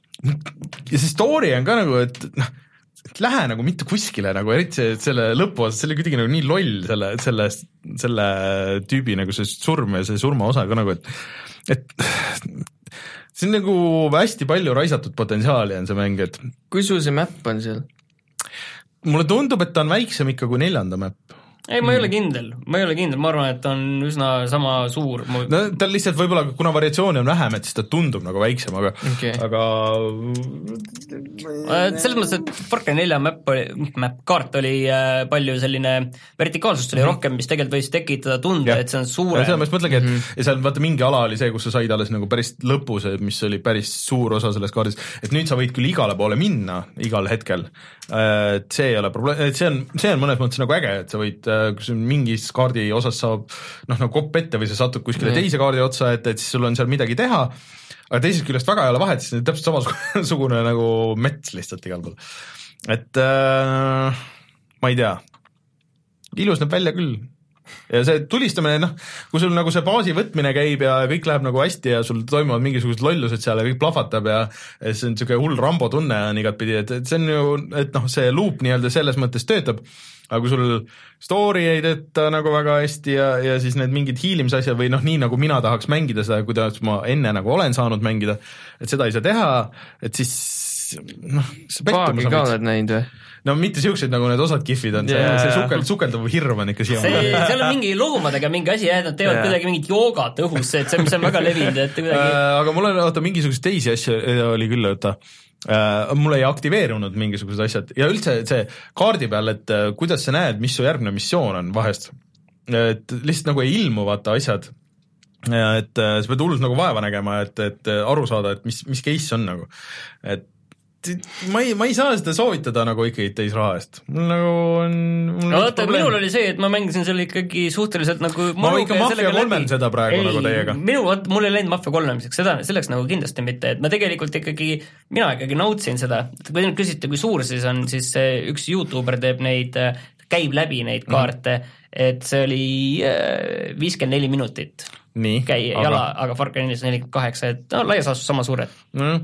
ja see story on ka nagu, et noh, et lähe nagu mitte kuskile nagu, eriti selle lõpuosas, see oli kuidagi nagu nii loll selle, selle, selle tüübi nagu see surm ja see surmaosa ka nagu, et, et see on nagu hästi palju raisatud potentsiaali on see mäng, et kui sul see map on seal? Mulle tundub, et ta on väiksem ikka kui neljanda map. Ei, ma ei ole kindel, ma ei ole kindel, ma arvan, et ta on üsna sama suur. No ta lihtsalt võib-olla, kuna variatsiooni on vähem, et siis ta tundub nagu väiksem, aga okay. aga selles mõttes, et Far Cry nelja map, map kaart oli palju selline vertikaalsust oli mm-hmm. rohkem, mis tegelikult võis tekitada tunde, ja. et see on suurem. Ja selles mõtlengi, et mm-hmm. ja seal vaata mingi ala oli see, kus sa said alles nagu päris lõpus, mis oli päris suur osa selles kaardis, et nüüd sa võid küll igale poole minna igal hetkel, et see ei ole probleem, et see on, see on mõnes mõttes nagu äge, et sa võid kui mingis kaardi osas saab noh, nagu kopp ette või sa satud kuskile mm. teise kaardi otsa, et, et siis sul on seal midagi teha, aga teisest küljest väga ei ole vahet, siis on täpselt samasugune nagu mets lihtsalt igal pool. Et äh, ma ei tea, ilus näeb välja küll. Ja see tulistamine, noh, kui sul nagu see baasi võtmine käib ja kõik läheb nagu hästi ja sul toimuvad mingisugused lollused seal ja kõik plahvatab ja see on niisugune hull Rambo tunne on igatpidi, et, et see on ju, et noh, see loop nii-öelda selles mõttes töötab, aga kui sul story ei tööta nagu väga hästi ja, ja siis need mingid hiilimisasjad või noh, nii nagu mina tahaks mängida seda, kuidas ma enne nagu olen saanud mängida, et seda ei saa teha, et siis noh, paagi ka oled näinud või? No mitte siuksed nagu need osad gifid on, see, yeah. see sukel, sukeldav hirm on ikka siia. See, seal on mingi loomadega mingi asi, et nad teevad yeah. kuidagi mingit joogat õhus, et see, mis on väga levinud, et kuidagi äh, aga mul on, oota, mingisugust teisi asju oli küll, oota äh, mul ei aktiveerunud mingisugused asjad ja üldse see kaardi peal, et äh, kuidas sa näed, mis su järgmine missioon on vahest, et lihtsalt nagu ei ilmu vaata asjad ja et äh, sa pead hullult nagu vaeva nägema, et, et aru saada, et mis, mis case on nagu, et ma ei, ma ei saa seda soovitada nagu ikkagi täisraha eest. Mul nagu on... Mul no vaata, minul oli see, et ma mängisin selle ikkagi suhteliselt nagu... Ma ikka Mafia kolmel seda praegu ei, nagu teiega. Minu, vaat, mul ei läinud Mafia kolmemiseks, seda, selleks nagu kindlasti mitte, et ma tegelikult ikkagi, mina ikkagi nautsin seda. Kui nüüd küsite, kui suur siis on, siis üks YouTuber teeb neid, käib läbi neid kaarte, mm. et see oli viiskümmend neli minutit. Nii, käi, aga... jala, aga Far Cry nelikümmend kaheksa, et no, laias asus sama suured. Mm.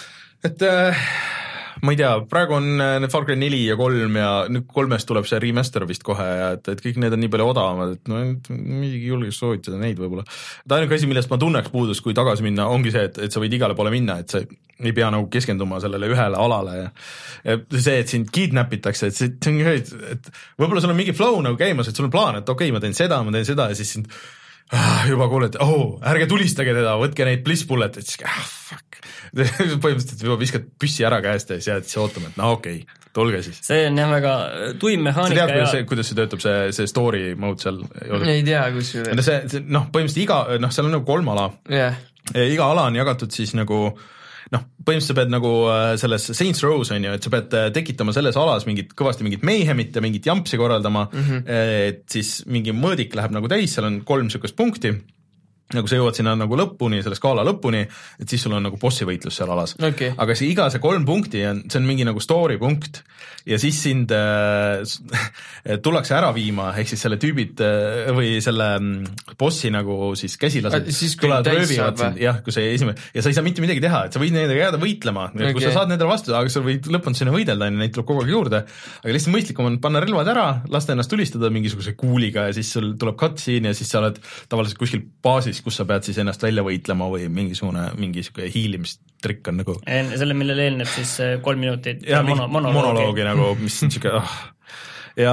Et äh, ma ei tea, praegu on need Far Cry neli ja kolm ja nüüd kolmest tuleb see remaster vist kohe ja et, et kõik need on nii palju odavamad, et no midagi julgeks soovitada neid võib-olla. Et ainuke asi, millest ma tunneks puudus, kui tagasi minna, ongi see, et, et sa võid igale poole minna, et sa ei pea nagu keskenduma sellele ühele alale ja, ja see, et sind kidnapitakse, et see, see on, et, et võib-olla sul on mingi flow nagu käimas, et sul on plaan, et okei okay,, ma teen seda, ma teen seda ja siis sind ah, juba kuuled, oh, ärge tulistage teda, võtke neid bliss bullet, et siis ah, fuck. Põhimõtteliselt juba viskad püssi ära käest ja siis jääd siis ootama, et no okei, okay, tulge siis. See on jah väga tuim mehaanika. Sa tead, kuidas, ja... kuidas see töötab, see, see story mode seal? Ei tea, kus see... see, see noh, põhimõtteliselt iga, noh, seal on nagu kolm ala. Yeah. Iga ala on jagatud siis nagu noh, põhimõtteliselt sa pead nagu selles Saints Row's on ju, et sa pead tekitama selles alas mingit, kõvasti mingit mayhemit ja mingit jampsi korraldama, mm-hmm. et siis mingi mõõdik läheb nagu täis, seal on kolm sükust punkti, nagu sa jõuad sinna nagu lõpuni, selle skaala lõpuni, et siis sul on nagu bossi võitlus seal alas. Okay. Aga see iga see kolm punkti on, see on mingi nagu story punkt ja siis sind äh, tullakse ära viima, ehk siis selle tüübid äh, või selle bossi nagu siis käsilased tulevad röövivad sind, jah, kui see esimene, ja sa ei saa mitte midagi teha, et sa võid nendega jääda võitlema, okay. Kui sa saad nendele vastu, aga sa võid lõpuni sinna võidelda, neid tuleb kogu aeg juurde, aga lihtsalt mõistlikum on panna relvad ära, lasta ennast tulistada mingisuguse kuuliga ja siis sul tuleb cutscene ja siis sa oled tavaliselt kuskil baasis, kus sa pead siis ennast välja võitlema või mingisugune, mingisugune hiilimistrikk on nagu selle, millele eelneb siis kolm minutit ja mono, monoloogi. monoloogi nagu, mis on siuke oh. ja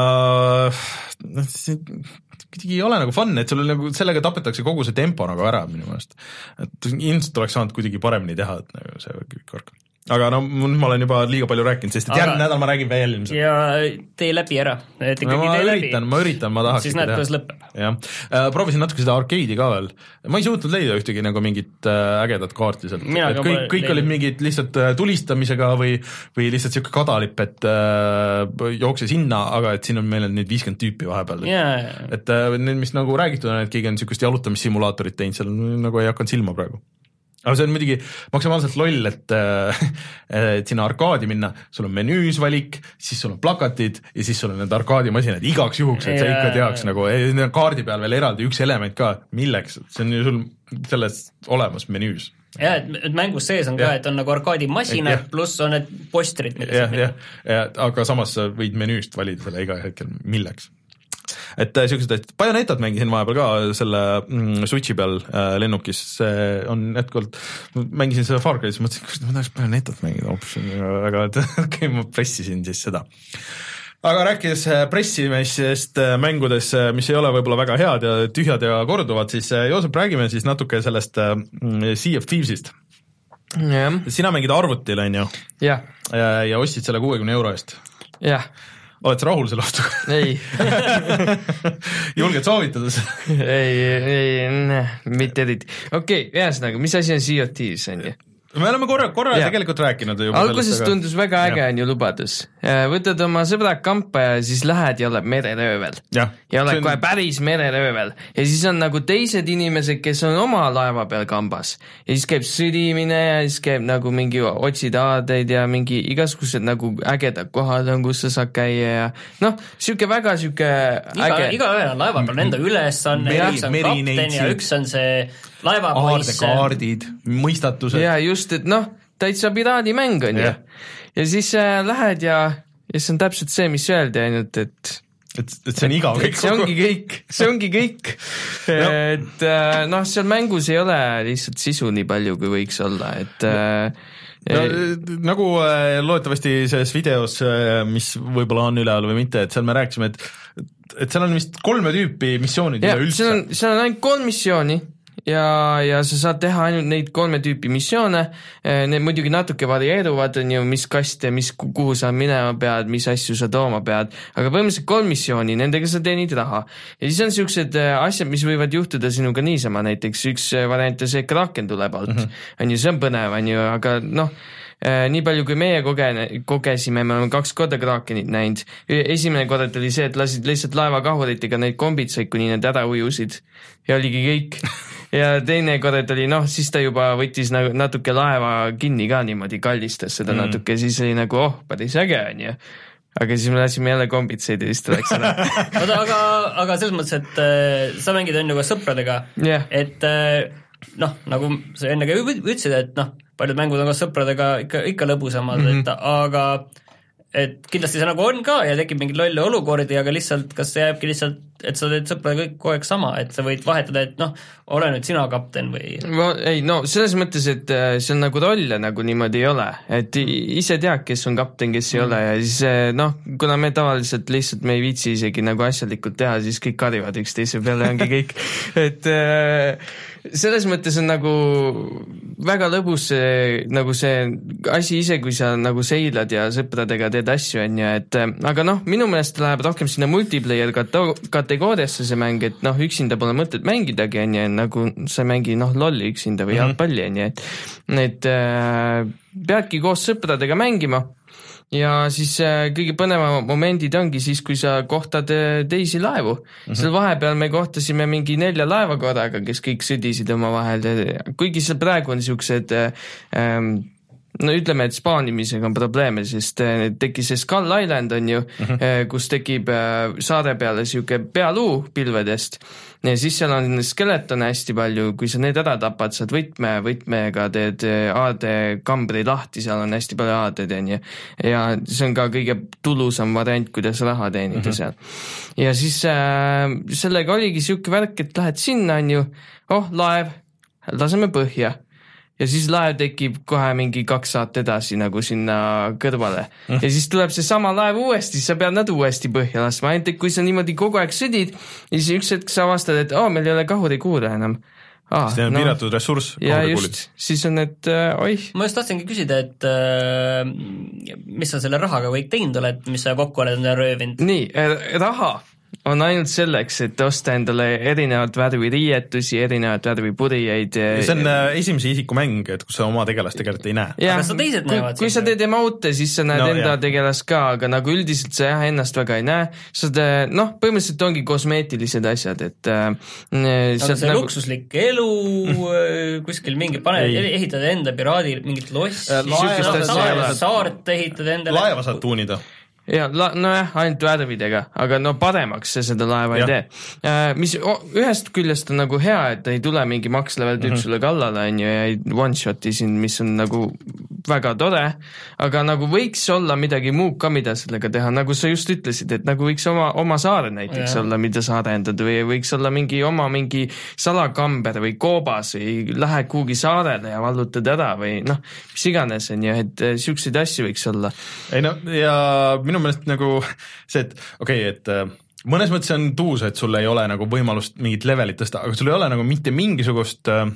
noh, see kuidagi ei ole nagu fun, et sul nagu sellega tapetakse kogu see tempo nagu ära minu meelest, et ilmselt oleks saanud kuidagi paremini teha, et nagu see kõik kork. Aga no ma olen juba liiga palju rääkinud, sest et järgmine nädal ma räägin veel ilmselt. Ja tee läbi ära. Et no, ma üritan, ma üritan, ma tahaks siis näed, kuidas lõpeb. Jah, äh, proovisin natuke seda arcade'i ka veel. Ma ei suutnud leida ühtegi nagu mingit äh, ägedat kaarti sealt. Et kõik, kõik olid mingid lihtsalt äh, tulistamisega või, või lihtsalt siuke kadalip, et äh, jookse sinna, aga et siin on meil nüüd viiskümmend tüüpi vahepeal. Yeah. Et äh, need, mis nagu räägitud on, et keegi on siukest jalutamissimulaatorit teinud, seal nagu ei hakanud silma praegu. Aga see on muidugi maksimaalselt loll, et, et sinna arkaadi minna, sul on menüüs valik, siis sul on plakatid ja siis sul on need arkaadimasinad igaks juhuks, et sa ikka teaks nagu kaardi peal veel eraldi üks element ka, milleks, see on ju sul selles olemas menüüs. Ja, et mängus sees on ka, et on nagu arkaadimasinad pluss on need postrid. Ja, ja, ja, aga samas sa võid menüüst valida selle iga hetkel, milleks. Et siuksed, et Bayonetat mängisin vahepeal ka selle mm, Switchi peal äh, lennukis, see on jätkuvalt, mängisin selle Far Cry's, mõtlesin, kus ma tahaks Bayonetat mängida hoopis, aga et okay, ma pressisin siis seda. Aga rääkides pressimistest mängudes, mis ei ole võib-olla väga head ja tühjad ja korduvad, siis Joosep, räägime siis natuke sellest Sea of Thieves'ist. Yeah. Sina mängid arvutil, on ju? Yeah. Ja, ja ostsid selle kuuekümne euro eest? Jah. Yeah. Oled sa rahul selle ostuga? Ei. Julged soovitada seda? ei, ei, mitte eriti. Okei, okay, ühesõnaga, mis asi on Sea of Thieves, on ju? me oleme korra, korra ja. tegelikult rääkinud juba alguses sellest, aga... tundus väga äge on ju lubadus. Võtad oma sõbrad kampa ja siis lähed ja oled mereröövel. Ja, ja oled on... kohe päris mereröövel. Ja siis on nagu teised inimesed, kes on oma laeva peal kambas. Ja siis käib sõdimine ja siis käib nagu mingi otsid aadeid ja mingi igasugused nagu ägedad kohad on, kus sa saad käia ja noh, siuke väga siuke iga, äge. Iga ühel on laeva peal enda ülesanne, üks on kapten ja üks on see laevapoiss. Aardekaardid, mõistatused. Ja just, et noh, täitsa piraadimäng on ja. ju. Ja siis äh, lähed ja, ja see on täpselt see, mis öeldi ainult, et et, et see on igav kõik. See ongi kõik, see ongi kõik. no. Et äh, noh, seal mängus ei ole lihtsalt sisu nii palju, kui võiks olla, et äh, no, nagu äh, loodetavasti selles videos, äh, mis võib-olla on üleval või mitte, et seal me rääkisime, et, et seal on vist kolme tüüpi missioonid ja, üleüldse. seal on, seal on ainult kolm missiooni. Ja, ja sa saad teha ainult neid kolme tüüpi missioone, need muidugi natuke varieeruvad, on ju, mis kaste, mis, kuhu sa minema pead, mis asju sa tooma pead, aga põhimõtteliselt kolm missiooni, nendega sa teenid raha. Ja siis on siuksed asjad, mis võivad juhtuda sinuga niisama, näiteks üks variant on see, et kraken tuleb alt, mm -hmm. on ju, see on põnev, on ju, aga noh, nii palju kui meie koge-, kogesime, me oleme kaks korda krakenit näinud. Esimene kord oli see, et lasid lihtsalt laevakahuritega neid kombid said, kuni need ära ujusid ja oligi kõik. Ja teine kord oli, noh, siis ta juba võttis nagu natuke laeva kinni ka niimoodi, kallistas seda mm. natuke, siis oli nagu, oh, päris äge on ju. Aga siis me lasime jälle kombitseid ja siis ta läks ära. Oda, aga, aga selles mõttes, et äh, sa mängid on ju ka sõpradega, yeah. et äh, noh, nagu sa enne ka ütlesid, et noh, paljud mängud on ka sõpradega ikka, ikka lõbusamad, mm -hmm. et aga et kindlasti see nagu on ka ja tekib mingi lolle olukordi, aga lihtsalt, kas see jääbki lihtsalt, et sa teed sõpradega kõik kogu aeg sama, et sa võid vahetada, et noh, ole nüüd sina kapten või no, ei, no selles mõttes, et see on nagu rolle nagu niimoodi ei ole, et ise tead, kes on kapten, kes ei mm. ole ja siis noh, kuna me tavaliselt lihtsalt me ei viitsi isegi nagu asjalikult teha, siis kõik karjuvad üksteise peale ongi kõik, et selles mõttes on nagu väga lõbus see, nagu see asi ise, kui sa nagu seilad ja sõpradega teed asju, on ju, et aga noh, minu meelest läheb rohkem sinna multiplayer kategooriasse see mäng, et noh, üksinda pole mõtet mängidagi, on ju, nagu sa mängi noh, lolli üksinda või jalgpalli, on ju, et et äh, peadki koos sõpradega mängima ja siis äh, kõige põneva momendid ongi siis, kui sa kohtad äh, teisi laevu. Mm-hmm. Seal vahepeal me kohtasime mingi nelja laeva korraga, kes kõik sõdisid oma vahel, kuigi seal praegu on siuksed äh, ähm, no ütleme, et spaanimisega on probleeme, sest tekkis see Skull Island on ju, uh-huh. kus tekib saare peale siuke pealuu pilvedest ja siis seal on skeletone hästi palju, kui sa need ära tapad, saad võtme, võtmega teed aadekambri lahti, seal on hästi palju aaded on ju ja see on ka kõige tulusam variant, kuidas raha teenida uh-huh. seal. Ja siis äh, sellega oligi siuke värk, et lähed sinna on ju, oh laev, laseme põhja. Ja siis laev tekib kohe mingi kaks saat edasi nagu sinna kõrvale. Ja siis tuleb see sama laev uuesti, sa pead nad uuesti põhja laskma. Ainult, et kui sa niimoodi kogu aeg sõdid, siis üks hetk sa avastad, et oh, meil ei ole kahurikuure enam. Ah, see on no, piiratud ressurss. Ja just, siis on, et äh, oih. Ma just tahtsingi küsida, et äh, mis sa selle rahaga kõik teinud oled, mis sa kokku oled röövinud? Nii, raha on ainult selleks, et osta endale erinevat värvi riietusi, erinevat värvi purjeid. See on esimese isiku mäng, et kus sa oma tegelast tegelikult ei näe. Ja, aga sa teised kui, näevad. Kui sa teed emote, siis sa näed no, enda jah. tegelast ka, aga nagu üldiselt sa jah, ennast väga ei näe. Saad, noh, põhimõtteliselt ongi kosmeetilised asjad, et aga see nagu... luksuslik elu kuskil mingi, pane, ehitad enda piraadi mingit lossi, saart ehitad endale. Laeva saad tuunida. Ja, nojah, ainult värvidega, aga no paremaks see seda laeva ja. ei tee. Mis ühest küljest on nagu hea, et ei tule mingi max-level tüüp mm-hmm. sulle kallale on ju, ja ei one-shoti siin, mis on nagu väga tore, aga nagu võiks olla midagi muud ka, mida sellega teha, nagu sa just ütlesid, et nagu võiks oma, oma saare näiteks ja. olla, mida sa arendad või võiks olla mingi oma mingi salakamber või koobas või lähe kuhugi saarele ja vallutad ära või noh, mis iganes on ju, et siukseid asju võiks olla. Ei no, ja minu meelest nagu see, et okei okay,, et mõnes mõttes on tuus, et sul ei ole nagu võimalust mingit levelit tõsta, aga sul ei ole nagu mitte mingisugust äh,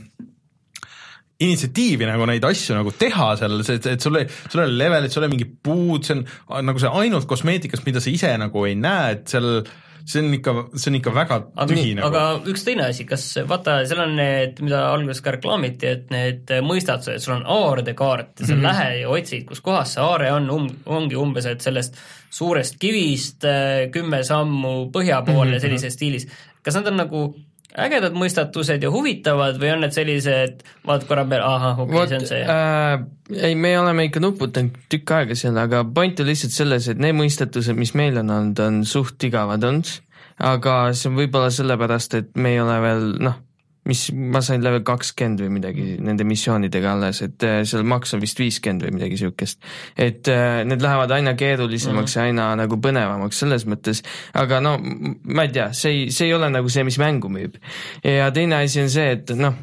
initsiatiivi nagu neid asju nagu teha seal, et sul ei, sul ei ole levelit, sul ei ole mingi puud, see on nagu see ainult kosmeetikas, mida sa ise nagu ei näe, et seal see on ikka, see on ikka väga tühi aga, nagu. Aga üks teine asi, kas vaata, seal on need, mida alguses ka reklaamiti, et need mõistatused, sul on aarde kaart ja sa mm-hmm. lähe ja otsid, kus kohas see aare on, um, ongi umbes, et sellest suurest kivist kümme sammu põhja poole mm-hmm. sellises stiilis. Kas nad on nagu ägedad mõistatused ja huvitavad või on need sellised, vaat korra peal, aha, okei okay,, see on see? Äh, ei, me oleme ikka nuputanud tükk aega seal, aga point on lihtsalt selles, et need mõistatused, mis meil on olnud, on suht igavad olnud, aga see on võib-olla sellepärast, et me ei ole veel, noh, mis ma sain level kakskümmend või midagi nende missioonidega alles, et seal maks on vist viiskümmend või midagi siukest. Et need lähevad aina keerulisemaks mm-hmm. ja aina nagu põnevamaks selles mõttes, aga no ma ei tea, see ei, see ei ole nagu see, mis mängu müüb. Ja teine asi on see, et noh,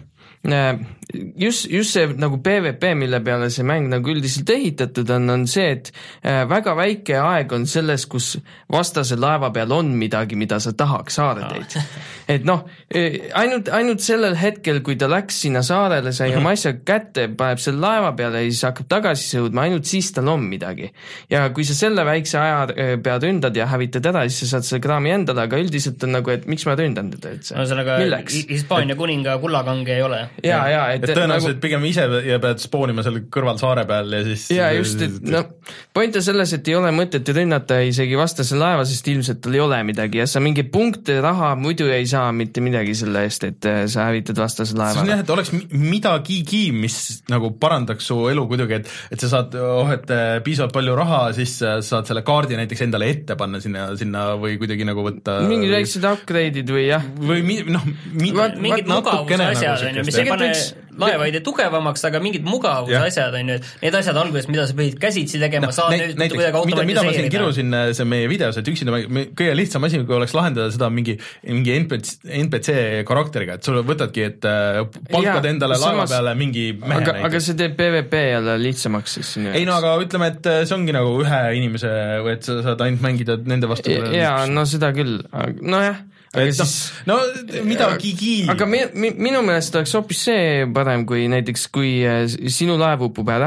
just, just see nagu PvP, mille peale see mäng nagu üldiselt ehitatud on, on see, et väga väike aeg on selles, kus vastase laeva peal on midagi, mida sa tahaks saareteid. Et noh, ainult, ainult sellel hetkel, kui ta läks sinna saarele, sai oma asja kätte, paneb selle laeva peale ja siis hakkab tagasi sõudma, ainult siis tal on midagi. Ja kui sa selle väikse aja pead ründad ja hävitad ära, siis sa saad selle kraami endale, aga üldiselt on nagu, et miks ma ründan teda üldse? No sellega Hispaania kuninga kullakange ei ole. Ja, ja, et, et tõenäoliselt nagu pigem ise ja pead spoonima seal kõrval saare peal ja siis ja just, et no point on selles, et ei ole mõtet rünnata isegi vastase laeva, sest ilmselt tal ei ole midagi ja sa mingi punkte raha muidu ei saa mitte midagi selle eest, et sa hävitad vastase laeva. See on jah, et oleks midagigi, mis nagu parandaks su elu kuidagi, et, et sa saad, oh, et piisavalt palju raha, siis saad selle kaardi näiteks endale ette panna sinna, sinna või kuidagi nagu võtta mingid väiksed upgrade'id või jah või mi, noh mi, mingid mugavusasjad on ju, mis ei pane laeva ei tee tugevamaks, aga mingid mugavusasjad on ju, need asjad alguses, mida sa pidid käsitsi tegema, no, saad nüüd kuidagi automatiseerida. Mida ma siin kirusin see meie videos, et üksinda kõige lihtsam asi, kui oleks lahendada seda mingi, mingi N P C karakteriga, et sulle võtadki, et palkad ja, endale laeva samas, peale mingi mehe aga, aga see teeb PvP jälle lihtsamaks siis sinu ei no, aga ütleme, et see ongi nagu ühe inimese, et sa saad ainult mängida nende vastu. Jaa, no seda küll, no jah aga et siis no, no midagigi aga mi, mi, minu meelest oleks hoopis see parem, kui näiteks kui sinu laev upub ära,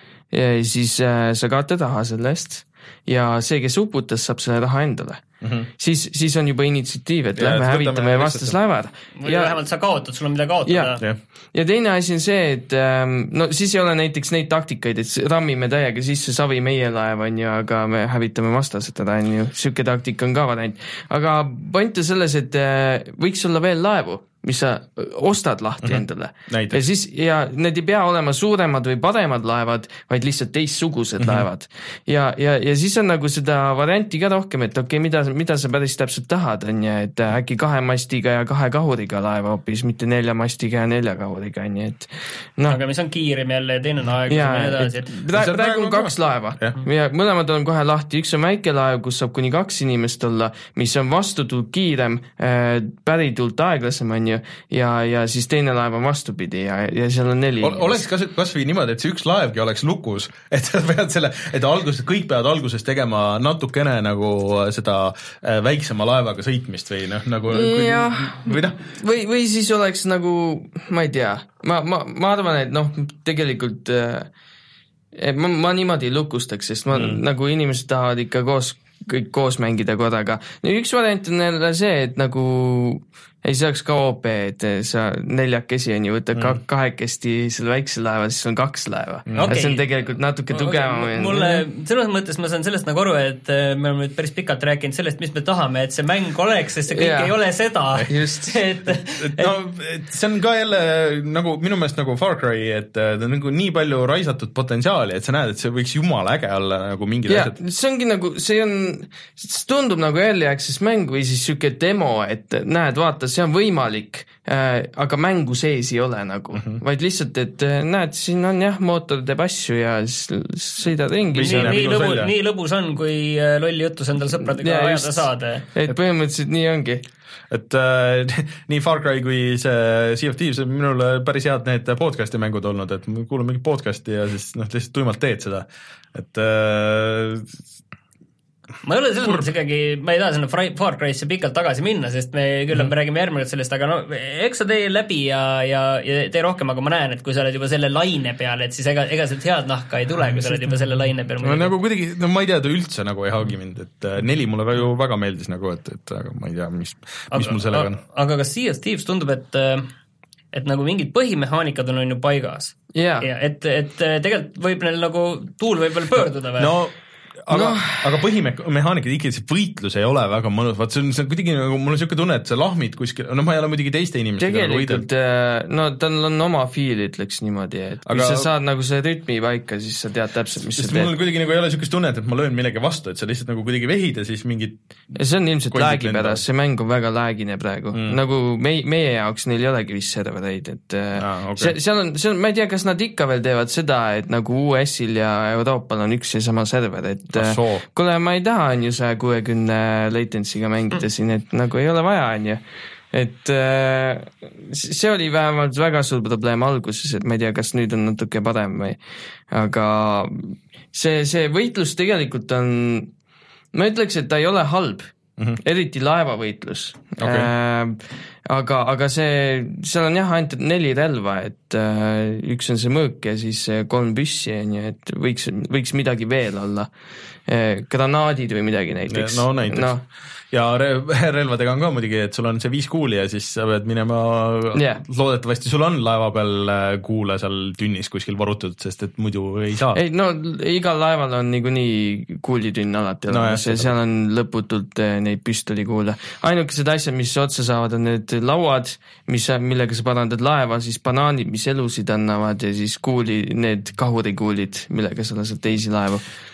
siis sa kaotad raha selle eest ja see, kes uputas, saab selle raha endale. Mm-hmm. Siis, siis on juba initsiatiiv, et ja, lähme hävitame vastas laevad. Või ja, vähemalt sa kaotad, sul on mida kaotada. Ja, ja teine asi on see, et no siis ei ole näiteks neid taktikaid, et rammime täiega sisse savi meie laev on ju, aga me hävitame vastased ära on ju, siuke taktika on ka variant. Aga point on selles, et võiks olla veel laevu, mis sa ostad lahti mm-hmm. endale. Näiteks. Ja siis, ja need ei pea olema suuremad või paremad laevad, vaid lihtsalt teistsugused mm-hmm. laevad. Ja, ja, ja siis on nagu seda varianti ka rohkem, et okei okay,, mida, mida sa päris täpselt tahad, on ju, et äkki kahe mastiga ja kahe kahuriga laeva hoopis, mitte nelja mastiga ja nelja kahuriga, on ju, et no. Aga mis on kiirem jälle ja teine on aeglasem. Praegu praegu on kaks laeva ja. Ja mõlemad on kohe lahti, üks on väike laev, kus saab kuni kaks inimest olla, mis on vastutult kiirem, päritult aeglasem, on ju, ja, ja siis teine laev on vastupidi ja, ja seal on neli. Oleks kas, kas või niimoodi, et see üks laevgi oleks lukus, et sa pead selle, et alguses, kõik peavad alguses tegema natukene nagu seda väiksema laevaga sõitmist või noh, nagu ja, või noh. Või, või siis oleks nagu, ma ei tea, ma, ma, ma arvan, et noh, tegelikult ma, ma niimoodi ei lukustaks, sest ma mm. nagu inimesed tahavad ikka koos, kõik koos mängida korraga. Üks variant on jälle see, et nagu ei saaks ka O P, et sa neljakesi on ju, võtta mm. kahekesti selle väikse laeva, siis on kaks laeva. Okay. See on tegelikult natuke tugevam. Okay. Mulle, selles mõttes ma saan sellest nagu aru, et me oleme nüüd päris pikalt rääkinud sellest, mis me tahame, et see mäng oleks, sest see kõik yeah. ei ole seda. Just. et, et, no, et see on ka jälle nagu minu meelest nagu Far Cry, et ta on nagu nii palju raisatud potentsiaali, et sa näed, et see võiks jumala äge olla nagu mingid yeah, asjad. See ongi nagu, see on, see tundub nagu early access mäng või siis siuke demo, et näed, vaata, see on võimalik, äh, aga mängu sees ei ole nagu, mm-hmm. vaid lihtsalt, et näed, siin on jah, mootor teeb asju ja sõida ringi. Nii, nii, lõbu, nii lõbus on, kui lolli jutus endal sõpradega ja, ajada saada. Et põhimõtteliselt nii ongi. Et äh, nii Far Cry kui see Sea of Thieves on minule päris head need podcasti mängud olnud, et ma kuulan mingi podcasti ja siis noh, lihtsalt tuimalt teed seda. Et äh, ma ei ole selles mõttes ikkagi, ma ei taha sinna Far Cry'sse pikalt tagasi minna, sest me küll mm. me räägime järgmine sellest, aga no eks sa tee läbi ja, ja, ja tee rohkem, aga ma näen, et kui sa oled juba selle laine peal, et siis ega, ega sealt head nahka ei tule, kui sa oled juba selle laine peal. No nagu kuidagi, no ma ei tea, ta üldse nagu ei haagi mind, et neli mulle väga, väga meeldis nagu, et, et aga ma ei tea, mis, mis aga, mul sellega on. Aga kas Sea of Thieves tundub, et et nagu mingid põhimehaanikad on, on ju paigas yeah. ja et, et tegelikult võib neil nagu tuul võib veel pöörduda või? No aga no., aga põhimehaanikad ikkagi see võitlus ei ole väga mõnus, vaat see on, see on kuidagi nagu, mul on niisugune tunne, et sa lahmid kuskil, no ma ei ole muidugi teiste inimestega tegelikult, no tal on oma feel, ütleks niimoodi, et aga, kui sa saad nagu see rütmi paika, siis sa tead täpselt, mis sa teed. Mul kuidagi nagu ei ole niisugust tunnet, et ma löön millegi vastu, et sa lihtsalt nagu kuidagi vehid ja siis mingid see on ilmselt läägi pärast, see mäng on väga läägine praegu mm., nagu meie, meie jaoks neil ei olegi vist servereid, et ah, okay. see, seal on, see on, ma ei tea, kas nad ikka veel teevad seda, et nagu U S-il ja Euroopal on üks ja sama server, et kuule, ma ei taha on ju saja kuuekümne latency'ga mängida mm. siin, et nagu ei ole vaja on ju, et see oli vähemalt väga suur probleem alguses, et ma ei tea, kas nüüd on natuke parem või, aga see, see võitlus tegelikult on, ma ütleks, et ta ei ole halb, mm-hmm. eriti laevavõitlus okay. äh, aga, aga see, seal on jah ainult neli relva, et äh, üks on see mõõk ja siis kolm püssi on ju, et võiks, võiks midagi veel olla, äh, granaadid või midagi näiteks. No näiteks no. Ja relvadega on ka muidugi, et sul on see viis kuuli ja siis sa pead minema yeah. loodetavasti sul on laeva peal kuule seal tünnis kuskil varutud, sest et muidu ei saa. Ei, no igal laeval on niikuinii kuulitünn alati no, olemas ja seal on lõputult neid püstolikuule. Ainukesed asjad, mis otsa saavad, on need lauad, mis, millega sa parandad laeva, siis banaanid, mis elusid annavad ja siis kuuli, need kahurikuulid, millega sa lased teisi laevu.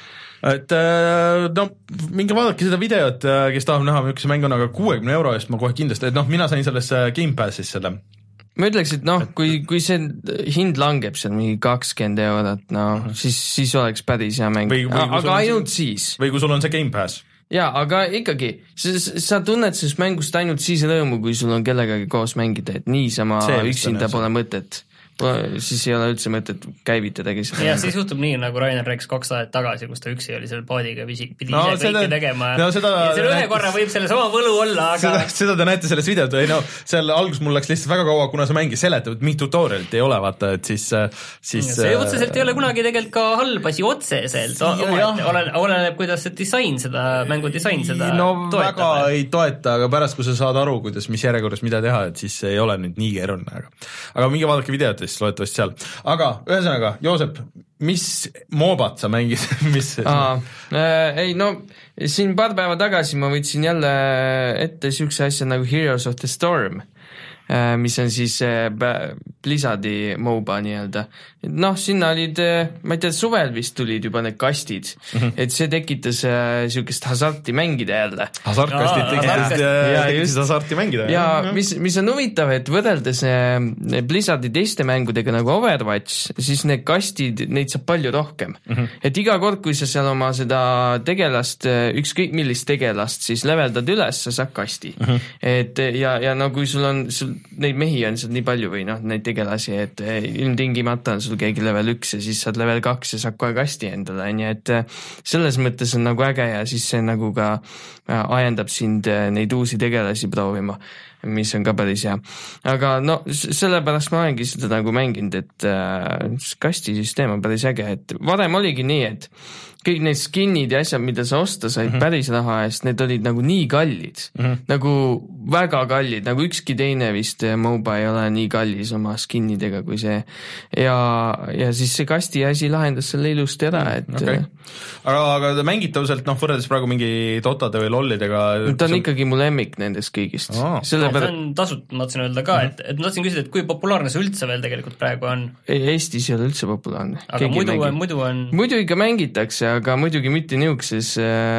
Et no minge vaadake seda videot, kes tahab näha mükse mängu, aga kuuekümne euro eest ma kohe kindlasti, et noh, mina sain selles Game Passis selle. Ma ütleks, et noh, kui, kui see hind langeb seal mingi kakskümmend eurot, no siis, siis oleks päris hea mäng, või, või aga ainult see, siis. Või kui sul on see Game Pass. Jaa, aga ikkagi, sa, sa tunned sellest mängust ainult siis rõõmu, kui sul on kellegagi koos mängida, et niisama üksinda pole mõtet. Siis ei ole üldse mõtet käivitadagi seda. Ja siis juhtub nii, nagu Rainer rääkis kaks aastat tagasi, kus ta üksi oli selle paadiga, pidi no, ise seda, kõike tegema no, seda, ja selle ühe korra võib selle sama võlu olla, aga seda, seda te näete selles videot, ei no seal algus mul läks lihtsalt väga kaua, kuna sa mängis seletab, et mingit tutorialit ei ole, vaata, et siis, siis see otseselt ei ole kunagi tegelikult ka halb asi otseselt, oleneb, oleneb, kuidas see disain seda, mängu disain seda no toetab. Väga ei toeta, aga pärast, kui sa saad aru, kuidas, mis järjekorras mida teha, et siis ei ole nüüd nii keeruline, aga, aga mingi vaadake videot loetavasti seal. Aga ühesõnaga, Joosep, mis moobat sa mängid? mis Aa, äh, ei no, siin paar päeva tagasi ma võtsin jälle ette siukse asja nagu Heroes of the Storm, äh, mis on siis äh, Blizzardi MOBA nii-öelda. Noh, sinna olid, ma ei tea, suvel vist tulid juba need kastid, mm-hmm. et see tekitas äh, siukest hasarti mängida jälle. Hasartkastid Aa, tekitas, tekitas hasarti mängida. Ja mm-hmm. mis, mis on huvitav, et võrreldes äh, Blizzardi teiste mängudega nagu Overwatch, siis need kastid, neid saab palju rohkem. Mm-hmm. Et iga kord, kui sa seal oma seda tegelast, ükskõik millist tegelast, siis leveldad üles, sa saad kasti. Mm-hmm. Et ja, ja no kui sul on, sul, neid mehi on seal nii palju või noh, neid tegelasi, et ilmtingimata on sul keegi level üks ja siis saad level kaks ja saad kohe kasti endale, nii et selles mõttes on nagu äge ja siis see nagu ka ajendab sind neid uusi tegelasi proovima, mis on ka päris hea. Aga no sellepärast ma olengi seda nagu mänginud, et kastisüsteem on päris äge, et varem oligi nii, et kõik need skinid ja asjad, mida sa osta said mm-hmm. päris raha eest, need olid nagu nii kallid, mm-hmm. nagu väga kallid, nagu ükski teine vist MOBA ei ole nii kallis oma skinidega kui see. Ja, ja siis see kasti asi lahendas selle ilusti ära, et okay. aga, aga mängitavuselt, noh, võrreldes praegu mingi Dotade või lollidega ta on see... ikkagi mu lemmik nendest kõigist. Oh. Selle no, see on tasut, ma tahtsin öelda ka, et, et ma tahtsin küsida, et kui populaarne see üldse veel tegelikult praegu on? Eestis ei ole üldse populaarne. Aga muidu on, muidu on muidu ikka mängitakse, aga muidugi mitte niisuguses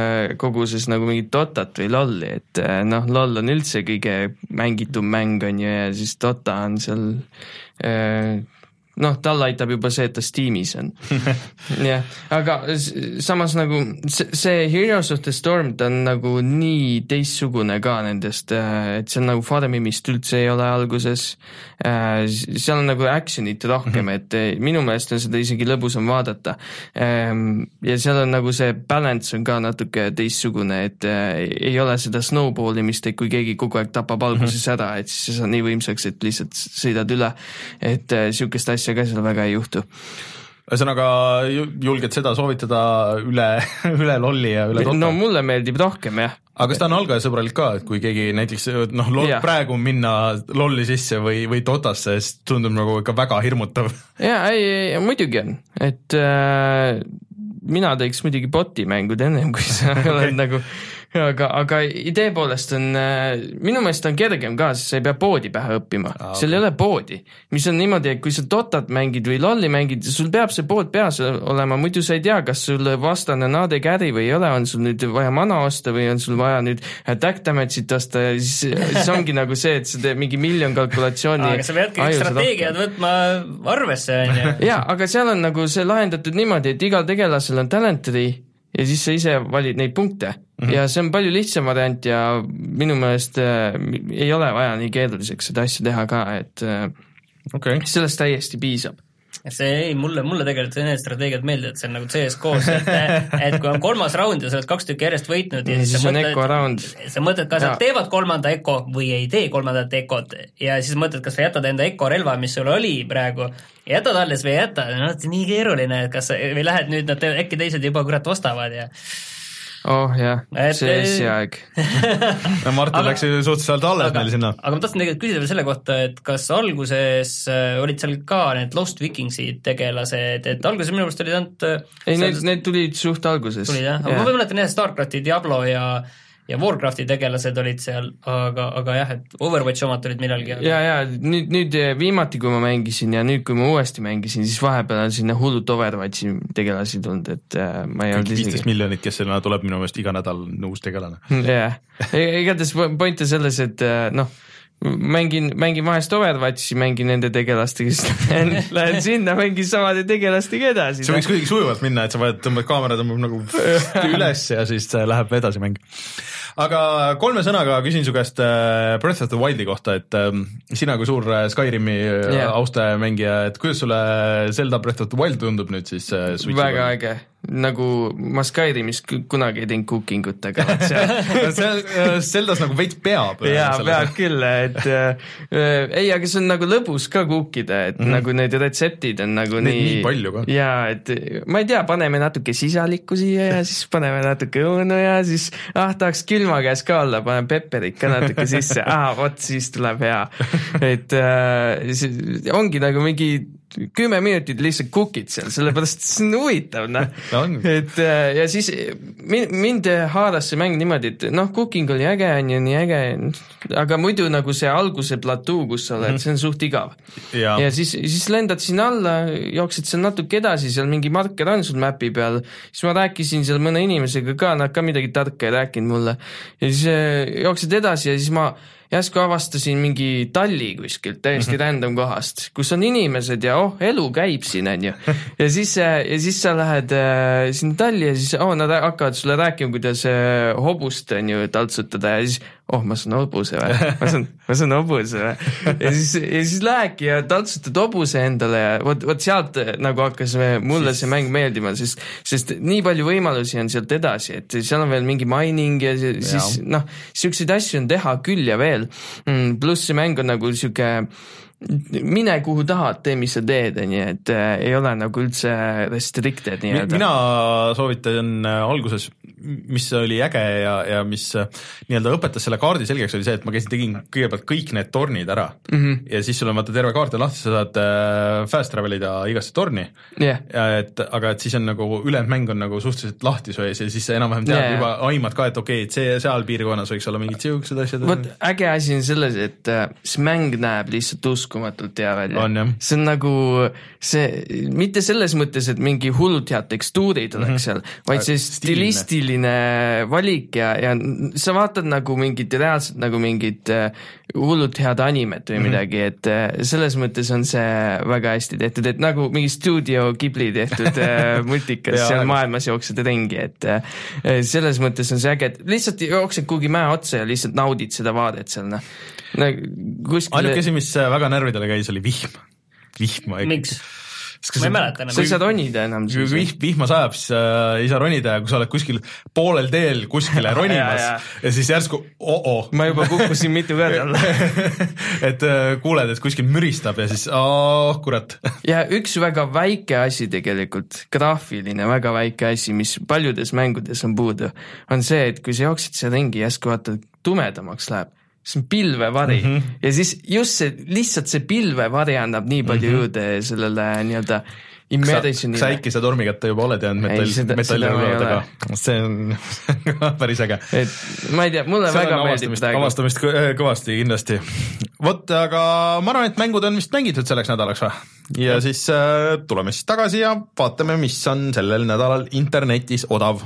koguses nagu mingit Dotat või lolli, et noh, loll on üldse kõige mängitum mäng on ju ja siis Dota on seal äh, noh, tal aitab juba see, et ta Steamis on. jah, aga samas nagu see, see Heroes of the Storm, ta on nagu nii teistsugune ka nendest, et see on nagu Farmimist üldse ei ole alguses, seal on nagu actionit rohkem, et minu meelest on seda isegi lõbusam vaadata. Ja seal on nagu see balance on ka natuke teistsugune, et ei ole seda snowballimist, et kui keegi kogu aeg tapab alguses ära, et siis see on nii võimsaks, et lihtsalt sõidad üle, et siukest asja ka seal väga ei juhtu. Ühesõnaga julged seda soovitada üle, üle lolli ja üle Dota? No mulle meeldib rohkem, jah. Aga kas ta on algajasõbralik ka, et kui keegi näiteks noh, lol, praegu minna lolli sisse või, või Dotasse, siis tundub nagu ikka väga hirmutav? Jaa, ei, ei, muidugi on, et äh, mina teeks muidugi boti mängud ennem, kui sa okay. oled nagu aga, aga idee poolest on, minu meelest on kergem ka, sest sa ei pea poodi pähe õppima. Ah, okay. Seal ei ole poodi, mis on niimoodi, et kui sa Dotat mängid või lolli mängid, sul peab see pood peas olema, muidu sa ei tea, kas sul vastane A D carry või ei ole, on sul nüüd vaja mana osta või on sul vaja nüüd attack damage'it osta, siis, siis ongi nagu see, et sa teed mingi miljon kalkulatsiooni. Aga sa peadki strateegiad võtma arvesse. Jaa, aga seal on nagu see lahendatud niimoodi, et igal tegelasel on talent tree ja siis sa ise valid neid punkte. Mm-hmm. Ja see on palju lihtsam variant ja minu meelest äh, ei ole vaja nii keeruliseks seda asja teha ka, et äh, okay. sellest täiesti piisab. See ei, mulle, mulle tegelikult need strateegiad meeldib, et see on nagu C S K-s, et, et kui on kolmas round ja sa oled kaks tükki järjest võitnud ja siis, siis sa on Eko round. Sa mõtled, kas nad teevad kolmanda Eko või ei tee kolmandat Ekot ja siis mõtled, kas sa jätad enda Eko relva, mis sul oli praegu, jätad alles või ei jäta, no see nii keeruline, et kas või lähed nüüd, nad teevad, äkki teised juba kurat ostavad ja oh jah, see esiaeg. no Martin läks ju suhteliselt alles meil sinna. Aga ma tahtsin tegelikult küsida veel selle kohta, et kas alguses olid seal ka need Lost Vikingsid tegelased, et alguses minu meelest olid ainult ei, need, need tulid suht alguses. Tulid jah, aga yeah. ma mäletan jah, Starcrafti, Diablo ja ja Warcrafti tegelased olid seal, aga, aga jah, et Overwatch omad tulid millalgi. Ja, ja nüüd, nüüd viimati, kui ma mängisin ja nüüd, kui ma uuesti mängisin, siis vahepeal on sinna hullult Overwatchi tegelasi tulnud, et äh, ma ei olnud isegi... viisteist miljonit, kes sinna tuleb minu meelest iga nädal uus tegelane. jah, igatahes point on selles, et noh, mängin, mängin vahest Overwatchi, mängin nende tegelastega, siis lähen, lähen sinna, mängin samade tegelastega edasi. See võiks kõigi sujuvalt minna, et sa võid tõmbad kaamera, tõmbab nagu üles ja siis läheb edasi mäng. Aga kolme sõnaga küsin su käest Breath of the Wildi kohta, et sina kui suur Skyrimi yeah. austaja mängija, et kuidas sulle Zelda Breath of the Wild tundub nüüd siis? Väga äge, nagu ma Skyrimis kunagi ei teinud cookingut, aga seal Zeldas nagu veits peab. jaa, peab küll, et äh, ei, aga see on nagu lõbus ka cookida, et mm-hmm. nagu need retseptid on nagu Need nii nii palju ka. jaa, et ma ei tea, paneme natuke sisalikku siia ja siis paneme natuke õunu ja siis ah, tahaks külma käes ka olla, panen pepperit ka natuke sisse, ah, vot siis tuleb hea. et äh, see, ongi nagu mingi kümme minutit lihtsalt cookid seal, sellepärast see on huvitav, noh. et ja siis mind, mind haaras see mäng niimoodi, et noh, cooking oli äge, on ju nii äge, aga muidu nagu see alguse platuu, kus sa oled, see on suht igav. ja, ja siis, siis lendad sinna alla, jooksed seal natuke edasi, seal mingi marker on sul mäpi peal, siis ma rääkisin seal mõne inimesega ka, nad ka midagi tarka ei rääkinud mulle, ja siis jooksed edasi ja siis ma järsku avastasin mingi talli kuskilt täiesti mm-hmm. random kohast, kus on inimesed ja oh, elu käib siin, on ju. ja siis, ja siis sa lähed äh, sinna talli ja siis oh, nad hakkavad sulle rääkima, kuidas äh, hobust on ju taltsutada ja siis oh, ma saan hobuse või? Ma saan, ma saan hobuse või? Ja siis, ja siis lähedki ja taltsutad hobuse endale ja vot, vot sealt nagu hakkas mulle see mäng meeldima, sest, sest nii palju võimalusi on sealt edasi, et seal on veel mingi mining ja siis ja. noh, siukseid asju on teha küll ja veel. Pluss see mäng on nagu siuke mine kuhu tahad, tee mis sa teed, nii et äh, ei ole nagu üldse restricted. Nii mina soovitan alguses, mis oli äge ja, ja mis nii-öelda õpetas selle kaardi selgeks, oli see, et ma käisin, tegin kõigepealt kõik need tornid ära mm-hmm. ja siis sul on vaata terve kaart ja lahti, sa saad äh, fast travelida igasse torni yeah. ja et, aga et siis on nagu ülejäänud mäng on nagu suhteliselt lahti su ees ja siis enam-vähem tead yeah. juba aimad ka, et okei, okay, et see seal piirkonnas võiks olla mingid siuksed asjad. Vot äge asi on selles, et äh, see mäng näeb lihtsalt uskumatult hea välja. On, see on nagu see, mitte selles mõttes, et mingi hullult head tekstuurid oleks mm-hmm. seal, vaid see stilistiline selline valik ja, ja sa vaatad nagu mingit reaalselt nagu mingit hullult head animet või midagi, et selles mõttes on see väga hästi tehtud, et nagu mingi Studio Ghibli tehtud multikas seal maailmas jooksed ringi, et selles mõttes on see äge, et lihtsalt jooksed kuhugi mäe otsa ja lihtsalt naudid seda vaadet seal, noh. Kuskile... ainuke asi, mis väga närvidele käis, oli vihm. Vihma. Miks? ma ei mäleta enam. sa ei saa ronida enam. Kui vihma sajab, siis äh, ei saa ronida ja kui sa oled kuskil poolel teel kuskile ronimas ja, ja. ja siis järsku oh-oh. ma juba kukkusin mitu korda. et äh, kuuled, et kuskil müristab ja siis oh, kurat. ja üks väga väike asi tegelikult, graafiline väga väike asi, mis paljudes mängudes on puudu, on see, et kui sa jooksid see ringi, järsku vaatad, tumedamaks läheb. See on pilvevari mm -hmm. ja siis just see, lihtsalt see pilvevari annab nii palju mm -hmm. juurde sellele nii-öelda immersionile. Sa äkki sa tormikätte juba oled jäänud metall, metallirõudega. See on päris äge. Et ma ei tea, mulle see väga meeldib praegu. Avastamist kõvasti kindlasti. Vot, aga ma arvan, et mängud on vist mängitud selleks nädalaks või? Ja, ja. siis äh, tuleme siis tagasi ja vaatame, mis on sellel nädalal internetis odav.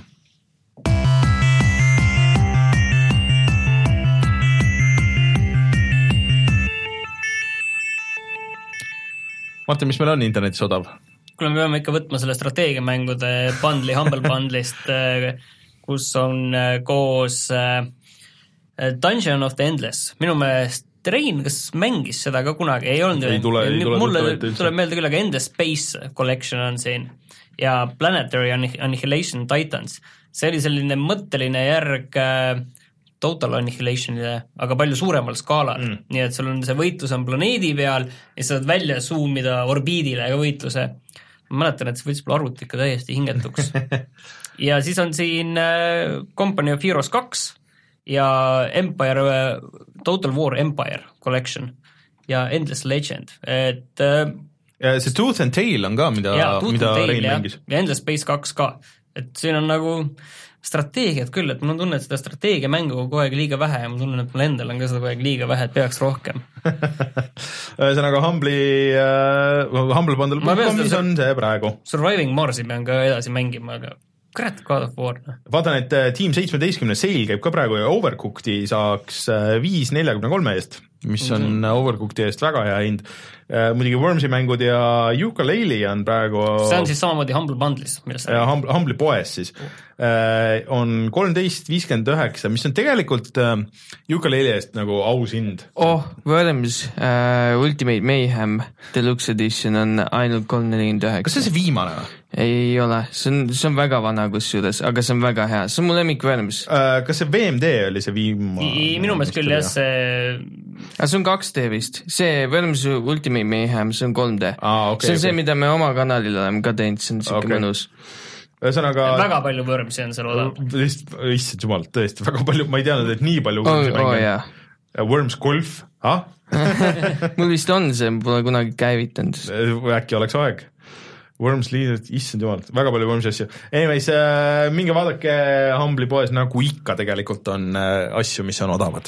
Martin, mis meil on internetis odav? Kuule, me peame ikka võtma selle strateegiamängude bundli, Humble Bundlist, kus on koos Dungeon of the Endless. Minu meelest Rein, kas mängis seda ka kunagi? Ei olnud. Ei tule, ei tule. Mulle tuleb meelde küll, aga Endless Space Collection on siin ja Planetary Annihilation Titans. See oli selline mõtteline järg Total Annihilationile, aga palju suuremal skaalal. Mm. Nii et sul on see võitlus on planeedi peal ja saad välja zoomida orbiidile ka võitluse. Ma mäletan, et see võitlus pole arvuti ikka täiesti hingetuks. ja siis on siin Company of Heroes kaks ja Empire, Total War Empire Collection ja Endless Legend. Et, ja see Tooth and Tail on ka, mida, ja, mida Rein mängis. Ja Endless Space kaks ka. Et siin on nagu strateegiat küll, et mul on tunne, et seda strateegiamängu kogu aeg liiga vähe ja mul tunnen, et mul endal on ka seda kogu aeg liiga vähe, et peaks rohkem. Ühesõnaga Humble'i uh, Humble Bundle mis on see praegu. Surviving Marsi pean ka edasi mängima, aga kurat, God of War. Vaatan, et Team seitsmeteistkümne sale käib ka praegu ja Overcooked'i saaks viis nelikümmend kolme eest, mis on mm -hmm. Overcooked'i eest väga hea hind. Muidugi Wormsi mängud ja Yooka-Laylee on praegu see on siis samamoodi Humble Bundlis ja Humble, Humble'i poes siis uh, on kolmteist viiskümmend üheksa, mis on tegelikult uh, Yooka-Laylee eest nagu aus hind. Oh, Worms uh, Ultimate Mayhem Deluxe Edition on ainult kolm nelikümmend üheksa. Kas see on see viimane või? Ei ole, see on, see on väga vana kusjuures, aga see on väga hea, see on mu lemmik Worms. Uh, kas see V M D oli see viimane? Minu meelest küll jah, see aga see on kaks D vist, see Worms Ultimate Mayhem, see on kolm D. Ah, okay, see on okay. see, mida me oma kanalil oleme ka teinud, see on siuke okay. mõnus. Ühesõnaga väga palju Wormsi on seal odav. Issand jumal, tõesti, väga palju, ma ei teadnud, et nii palju Wormsi oh, mänge. Oh, yeah. Worms Golf, ah? mul vist on see, pole kunagi käivitanud. Äkki oleks aeg. Worms Leader, issand jumal, väga palju Wormsi asju. Anyways, äh, minge vaadake Humble'i poes, nagu ikka tegelikult on äh, asju, mis on odavad.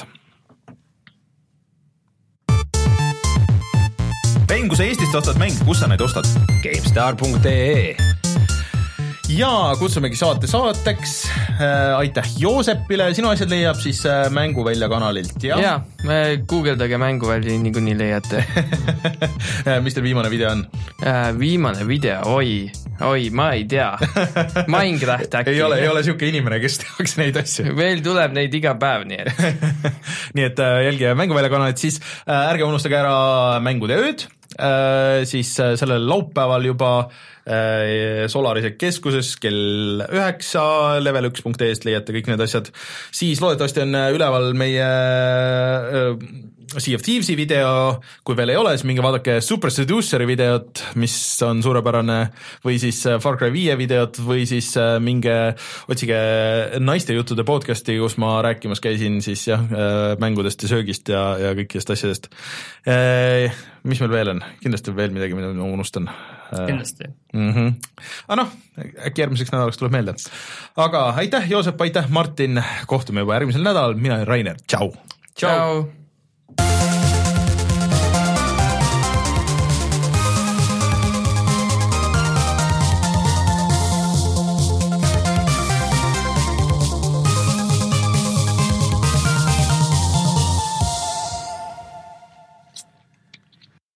Rein, kui sa Eestist ostad mänge, kus sa neid ostad? GameStar punkt ee ja kutsumegi saate saateks äh, aitäh Joosepile, sinu asjad leiab siis äh, Mänguvälja kanalilt ja? ja, guugeldage Mänguvälja, nii kuni leiate. Mis teil viimane video on? Äh, viimane video, oi, oi, ma ei tea. Minecraft äkki. ei ole, ei ole siuke inimene, kes tehaks neid asju. Veel tuleb neid iga päev, nii et. nii et äh, jälgige Mänguvälja kanalit, siis äh, ärge unustage ära Mängude ööd, äh, siis äh, sellel laupäeval juba Solarise keskuses kell üheksa, level üks punkt ee-st leiate kõik need asjad. Siis loodetavasti on üleval meie Sea of Thieves'i video, kui veel ei ole, siis minge vaadake Super Seduceri videot, mis on suurepärane, või siis Far Cry viie videot, või siis minge otsige naiste juttude podcasti, kus ma rääkimas käisin siis jah, mängudest ja söögist ja, ja kõikidest asjadest. Mis meil veel on? Kindlasti veel midagi, mida ma unustan. Kindlasti. Mm-hmm. Ah noh, äkki järgmiseks nädalaks tuleb meelde. Aga aitäh Joosep, aitäh Martin, kohtume juba järgmisel nädalal, mina olen Rainer, tšau! Tšau!